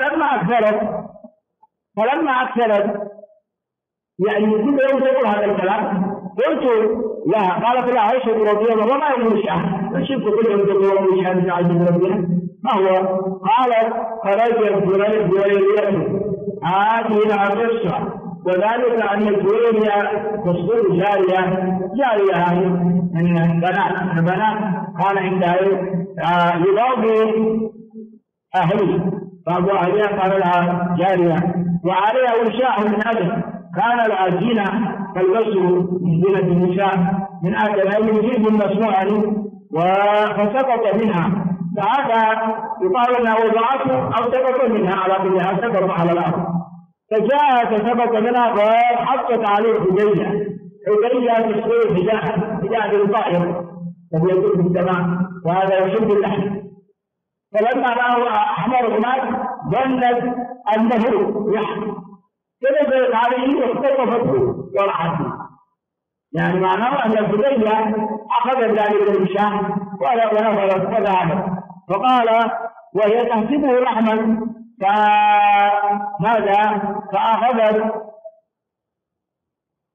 فلما أكثرت يعني كل يوم تقول هذا الكلام قلت لها، قالت لها عائشة رضي الله عنها وما يوم الشهر؟ فشفت كل يوم تقول يوم الشهر تعجب ربنا ما هو؟ قالت خرجت جويرية هذه لها قصة، وذلك أن الجويرية تصدر جارية من بنات كان عندها يضاف أهلي، بعض أهلها قال لها جارية وعليها وشاء من أجل كان لها زينة فالبسه من زينة النساء من أجل أي جلد مسموع فسقط منها، فهذا يقال أنها وضعته أو سقط منها على كلها سقط على الأرض، فجاءت فسقط منها فحطت عليه حجية تسوي حجاج الطائر الذي يكون في السماء وهذا يشد اللحم، فلما رأوا أحمر هناك ظنت أنه يحمل فنزلت عليه واختطفته ورعته، يعني معناه أن الحجية أخذت ذلك الهشام ونفرت فذهبت، فقال وهي تحسبه لحما فماذا؟ فأخذت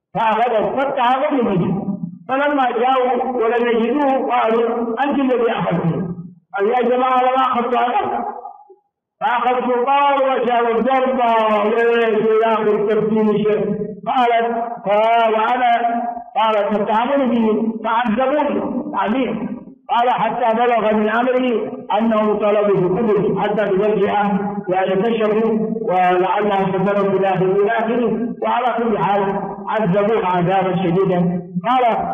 فأخذوا فتحها ولم يجدوا، فلما جاءوا ولم يجدوه قالوا أنت الذي أخذته، قال يا جماعة لما أخذت أنا، فأخذ سلطان وشاء الضربة وليس يأخذ تبديل شيء. قالت تتهمني به فعذبوني تعذيب. قال حتى بلغ من أمره أنه طلبوا بكبر حتى ترجع يعني كشفوا ولعلها ستروا إلى آخره. وعلى كل حال عذبوه عذابا شديدا. قال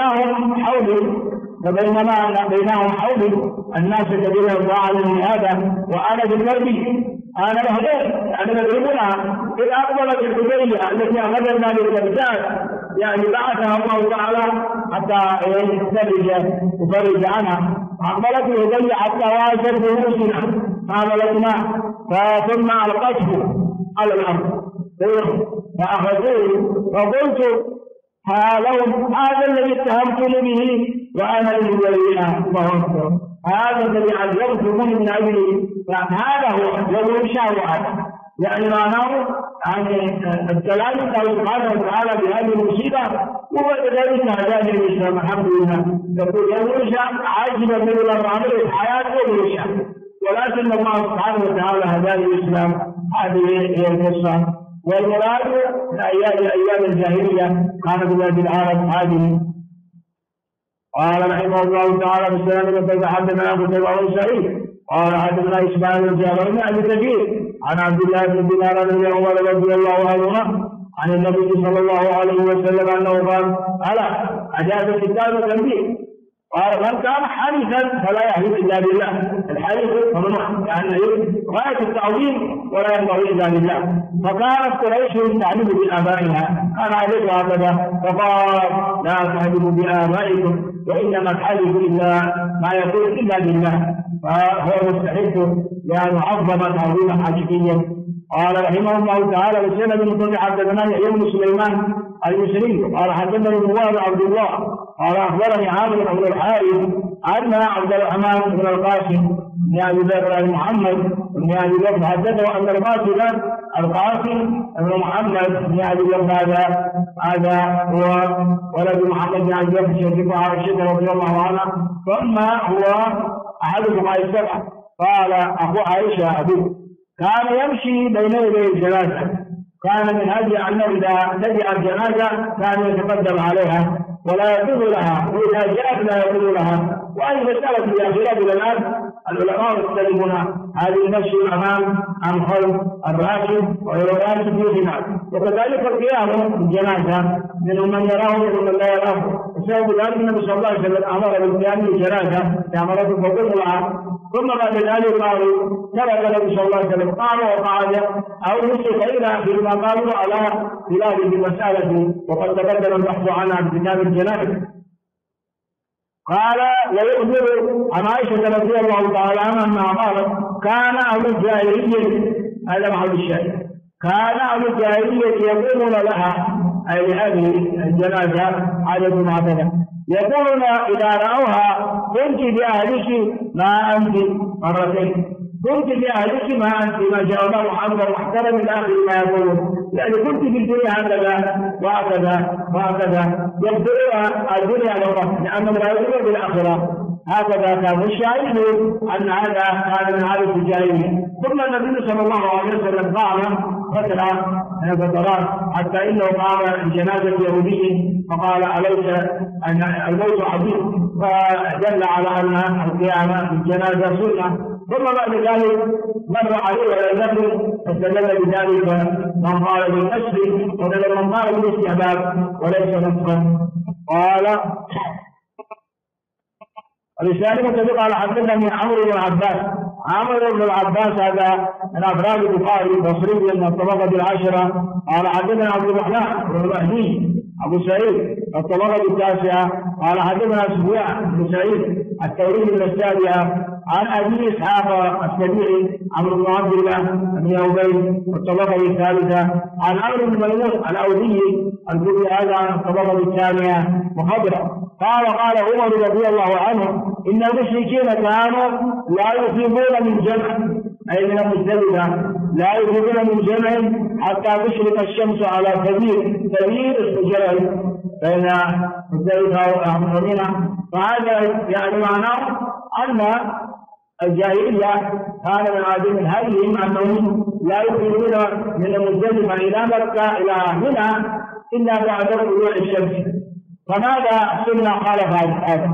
فبينما بينهم حولي الناس كبيرا وعلى هذا وأنا بالمرمي أنا بهديت أنا نضربونها إذ أقبلت الحديبية التي أخذنا للكبتات يعني بعثها الله تعالى حتى يفرج عنها. أقبلت الحديبية حتى واست برؤوسنا فعملتنا ثم ألقته على الأرض فأخذوه فقلت لهم هذا الذي اتهمتني به وأنا الذي ظهرته، هذا الذي عذبتموني من أجله، هذا هو يوم شهوة يعني معناه الكلام الله سبحانه وتعالى بهذه المصيبة وكذلك هذا الإسلام الحمد لله. يقول يوم عاجبا من الأمر الحياة والمشاء، ولكن الله سبحانه وتعالى هداني الإسلام. هذه هي القصة. والمراد أيام الجاهلية كانت بلاد العرب هذه. قال رحمه الله تعالى بالسلام كيف حدثنا قتيبة بن سعيد قال حدثنا إسماعيل بن جعفر بن أبي كثير عن عبد الله بن دينار بن عمر رضي الله عنهما عن النبي صلى الله عليه وسلم أنه قال ألا أجاز الكتاب تنبيه. قال من كان حليفا فلا يحلف الا بالله. الحليف ممنوع يعني غايه التعظيم ولا ينبغي الا بالله. فكانت قريش تحلف بابائها كان عليك هكذا فقال لا تحلفوا بابائكم وانما الحلف الا ما يكون الا بالله، فهو مستحق لان عظم تعظيما حقيقيا. قال رحمه الله تعالى بسند بن حدثنا يحيى بن سليمان المصري قال حدثني مواد عبد الله قال اخبرني عامر بن الحارث ان عبد الرحمن بن القاسم بن ابي بكر بن محمد بن ابي بكر حدثه ان القاسم بن محمد بن ابي بكر هذا هو ولد محمد بن ابي بكر شريك عائشه رضي الله عنها ثم هو احد فقهاء السبعه. قال اخو عائشه ابوه كان يمشي بين يدي الجنازه، كان من هدي انه اذا تجع الجنازه كان يتقدم عليها ولا يقول لها، واذا جاءت لا يقول لها. وهذه مساله في اخلاق العلماء يختلفون هذه المشي الامام عن خلف الراشد وغير الراشد فيهما، وكذلك القيام بالجنازه منهم من يراه ومنهم من لا يراه. بسبب ذلك النبي صلى الله عليه وسلم امر بالقيام بالجنازه لامرته فقلها. ثم بعد ذلك قالوا ترك النبي صلى الله عليه وسلم قام وقعد او نسخ الى فيما قالوا على خلاف المساله وقد تقدم البحث عنها في كتاب الجنائز. قال ويخبر عن عائشه رضي الله تعالى عنها انها قالت كان اهل الجاهليه، هذا محل الشاهد، كان اهل الجاهليه يقولون لها اي لهذه الجنازه عدد هكذا يقولون اذا راوها كنت باهلك ما انت مرتين، كنت باهلك ما انت، ما شاء الله محمد محترم الى اخر ما يقولون، يعني كنت في الدنيا هكذا وهكذا وهكذا يبدلها الدنيا الاخرى لانهم لا يؤمنون بالاخره. هكذا كان الشاهد ان هذا كان من عاده الجاهليه. ثم النبي صلى الله عليه وسلم قام فترات حتى انه قام بجنازه يهودي فقال اليس ان الموت عظيم، فدل على ان القيامه بالجنازه سنه. ثم بعد ذلك مر عليه ولا يذكر فاستدل بذلك من قال بالنسب ومن قال بالاستحباب وليس نسخا. قال الرسالة تدل على حدثني عمرو بن العباس. عمرو بن العباس هذا من افراد البخاري بصري من الطبقه العاشره. قال حدثنا عبد الرحمن بن مهدي ابو سعيد الطبقه التاسعه. قال حدثنا سفيان بن سعيد الثوري من السابعه عن ابي اسحاق السبيعي عمرو بن عبد الله بن عبيد الطبقه الثالثه عن عمرو بن ميمون الاودي الكوفي هذا عن الطبقه الثانيه وخضره. قال عمر رضي الله عنه ان المشركين كانوا لا يصيبون من جمع، أي من مزدلفة لا يخرجون من جمع حتى تشرق الشمس على كبير اسم جبل بين مزدلفة والمدينة. فهذا يعني معناه أن الجاهلية كان من عادم هديهم أنهم لا يخرجون من مزدلفة إلى مكة إلى منى إلا بعد طلوع الشمس. فماذا سنة خالف هذا؟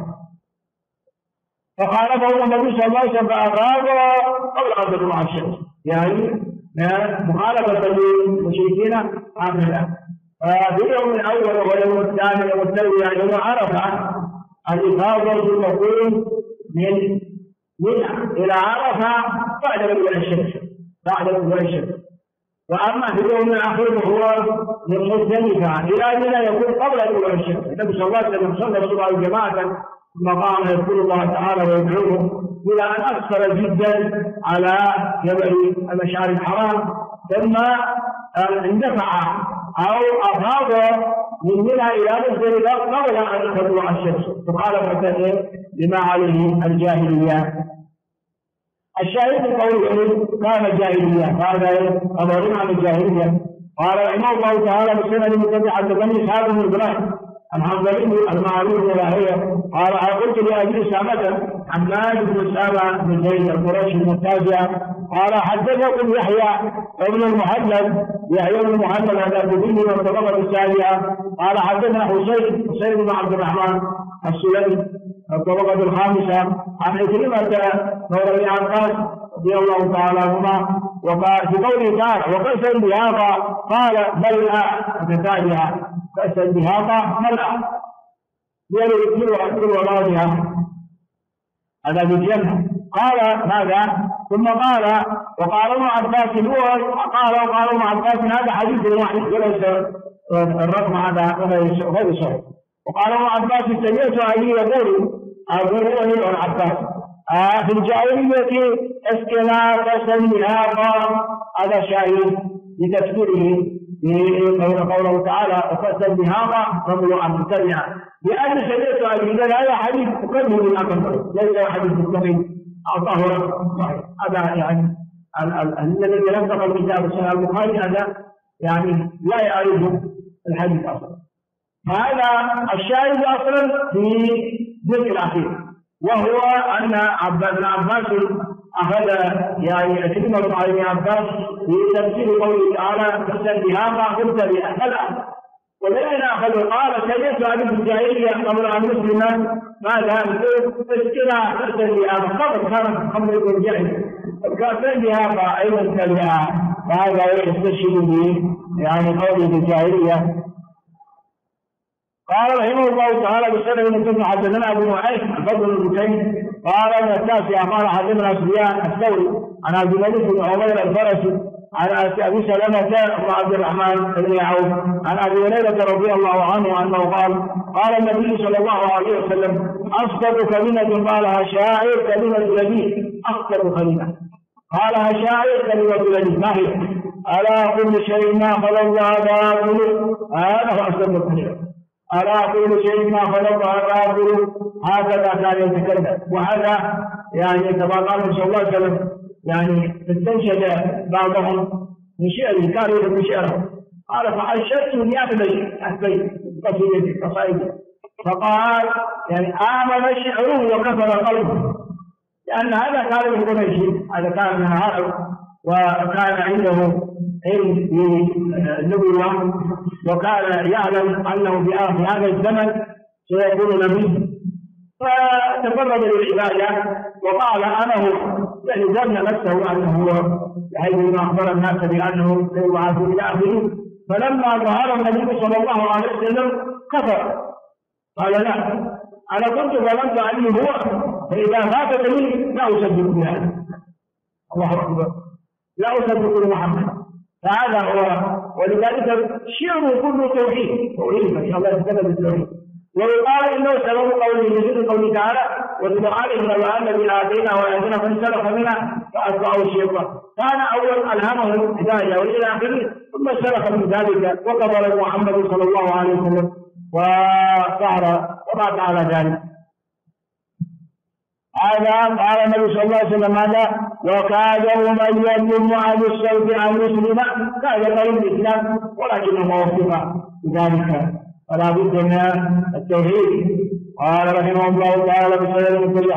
فخالفه النبي صلى الله عليه وسلم فأغاب قبل أن تطلع الشمس، يعني مخالفة للمشركين هكذا. في اليوم الأول واليوم الثاني والثالث يوم عرفة الإفاضة تكون من منى إلى عرفة بعد طلوع الشمس. وأما في اليوم الأخير هو من مزدلفة إلى منى يكون قبل طلوع الشمس. النبي صلى الله عليه وسلم صلى الصبح جماعة ثم قام يذكر الله تعالى ويدعوه إلى أن أكثر جدا على جبل المشعر الحرام، ثم اندفع أو أفاض من منى إلى مزدلفة قبل أن تطلع الشمس مخالفة لما عليه الجاهلية. الشاهد قوله كان جاهلية، هذا أمرنا عن الجاهلية. قال رحمه الله تعالى بسنة المتبعة بني إسحاق بن إبراهيم الحنظلي المعروف ولاهية قال قلت لأبي أسامة حماد بن أسامة بن زيد القرشي المتابع قال حدثكم يحيى بن المحلل هذا بن والطبقة السابعة قال حدثنا حسين بن عبد الرحمن السلمي الطبقة الخامسة عن عكرمة مولى بن عباس رضي الله تعالى عنهما وقال في قوله تعالى وقسم بهذا قال بل متتابعة قسم بهذا ملأ يكثر ورادها هذا بالجنة. قال ماذا ثم قال وقال ابن عباس قال ابن عباس هذا حديث واحد وليس الرقم هذا غير صحيح. وقال ابن عباس سمعت أبي يقول ابن عباس في الجاهلية اسكنا قسم هذا شاهد لتفسيره قوله تعالى وقسم بهذا رجل عن متبعا لأن سمعت أبي هذا حديث مكمل من أكثر ليس حديث مستقيم أعطاه رقم صحيح. هذا يعني الذي يلزق الكتاب الصحيح البخاري هذا يعني لا يعرف الحديث أصلا. فهذا الشاهد أصلا في الجزء الأخير وهو أن ابن عباس أخذ يعني كلمة عن ابن عباس في تفسير قوله تعالى قسم بهذا قلت بأهلها وبين أخذ قال سمعت أبي الجاهلية قبل أن مسلم ماذا تذكر قسم بهذا قبل كانت قبل ابن الجاهل قسم بهذا أيضا تبعها فهذا يستشهد به يعني قوله الجاهلية. قال رحمه الله تعالى بسنة من حدثنا أبو نعيم الفضل بن بكير قال من التاسعة قال حدثنا سفيان الثوري عن عبد الملك بن عمير الفرسي عن أبي سلمة بن عبد الرحمن بن عوف عن أبي هريرة رضي الله عنه أنه قال النبي صلى الله عليه وسلم أصدق كلمة قالها شاعر كلمة لبيب أصدق كلمة قالها شاعر كلمة لبيب ما هي؟ ألا كل شيء ما خلق الله باطل هذا هو أصدق كلمة ألا كل شيء ما خلق باطل هكذا كان يتكلم. وهذا يعني كما قال صلى الله عليه وسلم يعني استنشد بعضهم من شعره كانوا يقولون شعره قال فأنشدت بأهلي قصيدتي فقال يعني آمن شعره وكفر قلبه لأن هذا كان من قريش هذا كان من هذا وكان عنده علم بالنبوة وكان يعلم أنه في هذا الزمن سيكون نبي فتفرد للعبادة وقال أنا هو يعني ظن نفسه أنه هو بحيث ما أخبر الناس بأنه سيبعث إلى آخره. فلما ظهر النبي صلى الله عليه وسلم كفر قال لا أنا كنت ظننت أني هو فإذا فاتت لي لا أصدق بهذا الله أكبر لا أصدق محمد. فهذا هو ولذلك شعره كله توحيد إن شاء الله يتكلم بالتوحيد. ويقال انه سبب قوله مثل قوله تعالى والقران ان الذي اتيناه واياتنا فانسلخ منها فاتبعه الشيطان كان اول الهمه الهدايه والى اخره ثم انسلخ من ذلك وقبل محمد صلى الله عليه وسلم وصار ومات على ذلك. هذا قال النبي صلى الله عليه وسلم هذا وكاد أمية بن معاذ الصوت عن مسلم كاد قريب الإسلام ولكنه موفق بذلك فلا بد من التوحيد. قال رحمه الله تعالى بسند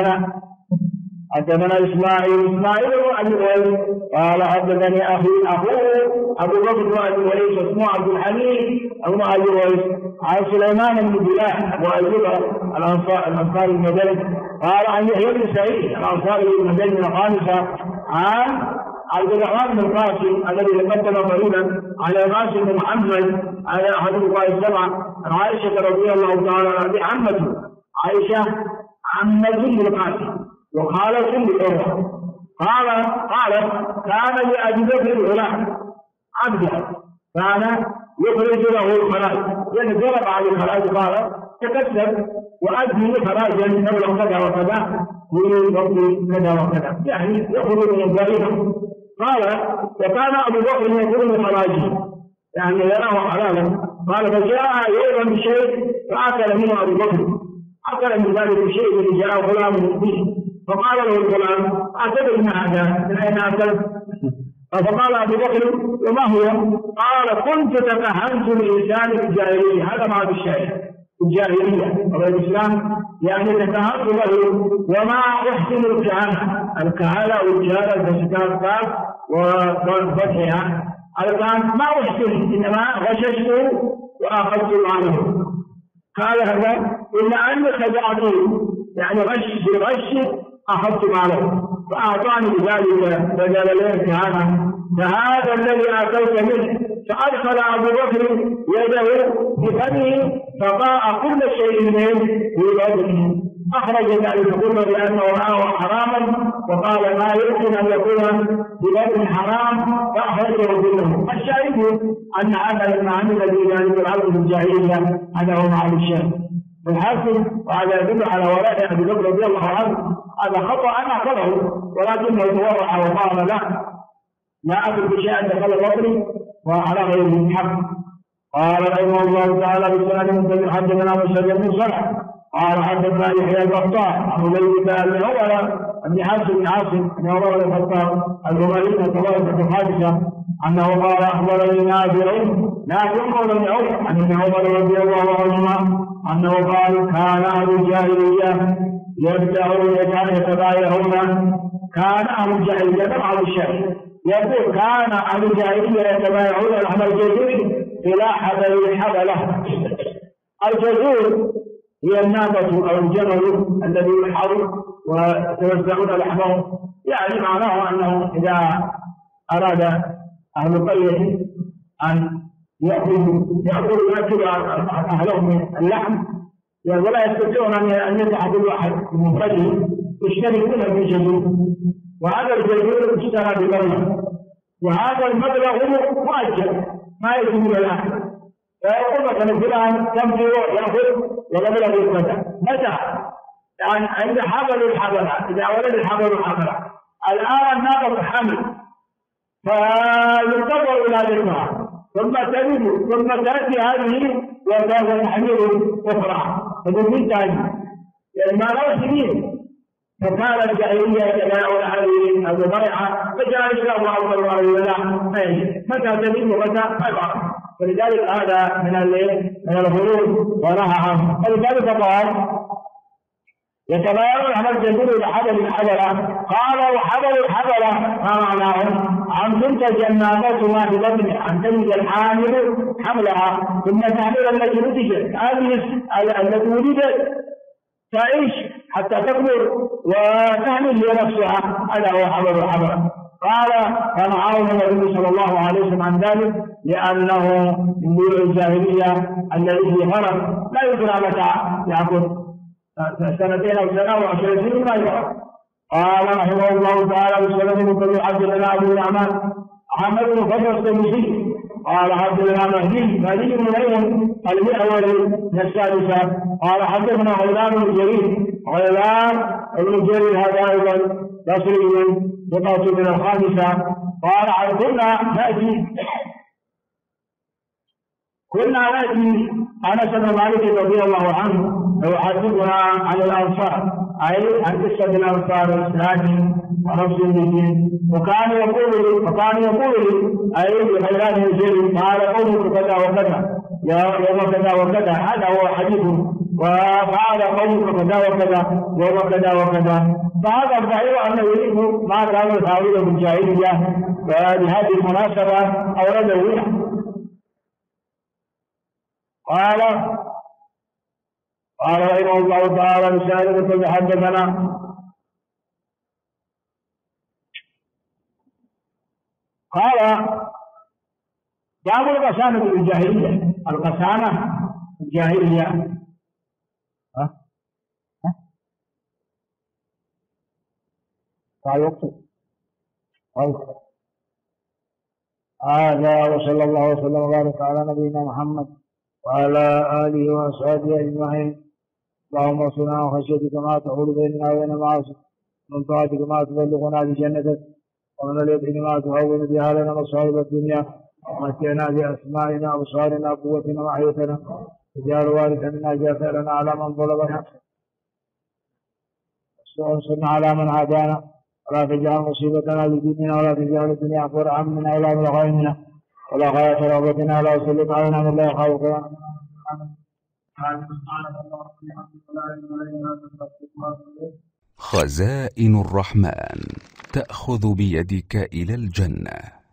حدثنا إسماعيل بن أبي أويس قال حدثني أخوه أبو بكر بن أبي أويس اسمه عبد الحميد بن أبي أويس عن سليمان بن بلال وأيوب الأنصاري المدني قال عن يحيى بن سعيد الأنصاري المدني الخامسة عن عبد الرحمن بن القاسم الذي تقدم قريبا على القاسم بن محمد على أحد الله السبعة عن عائشة رضي الله تعالى عنها عمته عائشة عمة بالقاسم وقال كل عروة قالت كان لأبي بكر الغلام عبدا كان يخرج له الخراج يعني ضرب على الخراج قال تكسب وأدني خراجا مبلغ كذا وكذا ويوم كذا وكذا يعني يأخذ من الضريبة. قال وكان أبو بكر يأخذ من خراجه يعني يراه حلالا. قال فجاء يوما بشيء فأكل منه أبو بكر أكل من ذلك الشيء الذي جاء غلام به فقال له الغلام أتدري ما هذا من أين أكلت؟ فقال أبو بكر وما هو؟ قال كنت تكهنت لإنسان في الجاهلية هذا معنى الشاهد في الجاهلية قبل الإسلام يعني تكهنت له وما أحسن الكهنة والجهالة بسكان الكاف وفتحها الآن ما أحسن إنما غششت وأخذت ماله. قال هذا إلا أني خدعته يعني غش أخذت ماله فأعطاني بذلك فقال له فهذا الذي أكلت منه. فأدخل أبو بكر يده بفمه فضاء كل شيء منه في بدنه أخرج ذلك كله لأنه رآه حراما وقال ما يمكن أن يكون ببدن حرام فأخرجه كله. الشاهد أن هذا المعنى الذي ذلك العبد في الجاهلية هذا هو معنى الشاهد بالحاصل. وهذا يدل على ولاء أبي بكر رضي الله عنه هذا خطأ أنا أخذه ولكنه تورع وقال لا أكل بشيء دخل بطني وعلى غير الحق. قال رحمه الله تعالى بسند حدثنا مسلم بن صالح قال حدثنا يحيى القطان عن وليد بن عمر بن حفص بن عاصم بن عمر بن الخطاب الجمالي الطوائف الحادثه انه قال اخبرني نافع بن عمر عن ابن عمر رضي الله عنهما انه قال كان اهل الجاهليه يبدأون يتبايعون كان اهل الجاهليه طبعا الشاهد يقول كان اهل الجاهليه يتبايعون لحم الجزور الى حبل الحبله. الجزور هي الناقة أو الجمل الذي يحر وتوزعون لحمه يعني معناه أنه إذا أراد أهل القرية أن يأكل أهلهم من اللحم ولا يستطيعون أن يدفع كل واحد من مفرده يشتركون في الجزور وهذا الجزور اشترى ببره وهذا المبلغ مؤجل ما يجب الآن فيقول مثلا فلان كم كيلو يأخذ ومبلغ يتمتع متى؟ يعني عند حبل الحبلة إذا ولد الحبل الحبلة الآن ناقص حمل فينتظر إلى ذلك ثم تلد ثم تأتي هذه وتأخذ تحميل أخرى فبالمثل يعني ما له سنين. فكان الجاهلية يتبايعون هذه البيعة فجاء الإسلام أول مرة متى تلد ومتى ما ولذلك هذا من الغلول ونهى عنه. فلذلك قال يتبايعون على الجزور لحبل الحبلة. قال وحبل الحبلة ما معناه؟ أن تنتج الناقة ما في بطنها أن تنتج الحامل حملها ثم تحمل التي نتجت هذه التي ولدت تعيش حتى تكبر وتحمل لنفسها هذا هو حبل الحبلة. قال فنهاه النبي صلى الله عليه وسلم عن ذلك لأنه من بيوع الجاهلية الذي فيه غرض لا يدرى متى يأكل سنتين أو سنة أو 10 سنين ما يدرى. قال رحمه الله تعالى بسند بن عبد الله بن النعمان محمد بن فضل السدوسي قال عبد الله مهدي بن مريم المئوري من السادسة قال حدثنا غيلان بن جرير هذا أيضا بصري بقاط من الخامسة قال كنا نأتي كنا نأتي أنس بن مالك رضي الله عنه يحدثنا عن الأنصار، أي عن قصة الأنصار وإسلامهم ورسولهم، وكان يقول لي أي بخيرات الجيل قال قومك كذا وكذا يوم كذا وكذا، هذا هو حديثه، وقال قومك كذا وكذا يوم كذا وكذا. فهذا الظاهر أنه يريد ما كان يحاوله بالجاهلية، فبهذه المناسبة أورده. قال رحمه الله تعالى بسائر حدثنا قال باب القسامة بالجاهلية، القسامة الجاهلية. قال وقت هذا، وصلى الله وسلم وبارك على نبينا محمد وعلى آله وأصحابه أجمعين. اللهم اصلنا وخشيتك ما تحول بيننا وبين معاصيك، من طاعتك ما تبلغنا بجنتك، ومن اليقين ما تهون بها لنا مصائب الدنيا، ومتعنا بأسمائنا وأبصارنا قوتنا وحياتنا، واجعل وارثا منا، اجعل ثأرنا على من ظلمنا، وانصرنا على من عادانا، ولا تجعل مصيبتنا لديننا، ولا تجعل الدنيا أكبر همنا ولا مبلغ علمنا ولا غاية رغبتنا، ولا تسلط علينا من لا يخافك. خزائن الرحمن تأخذ بيدك إلى الجنة.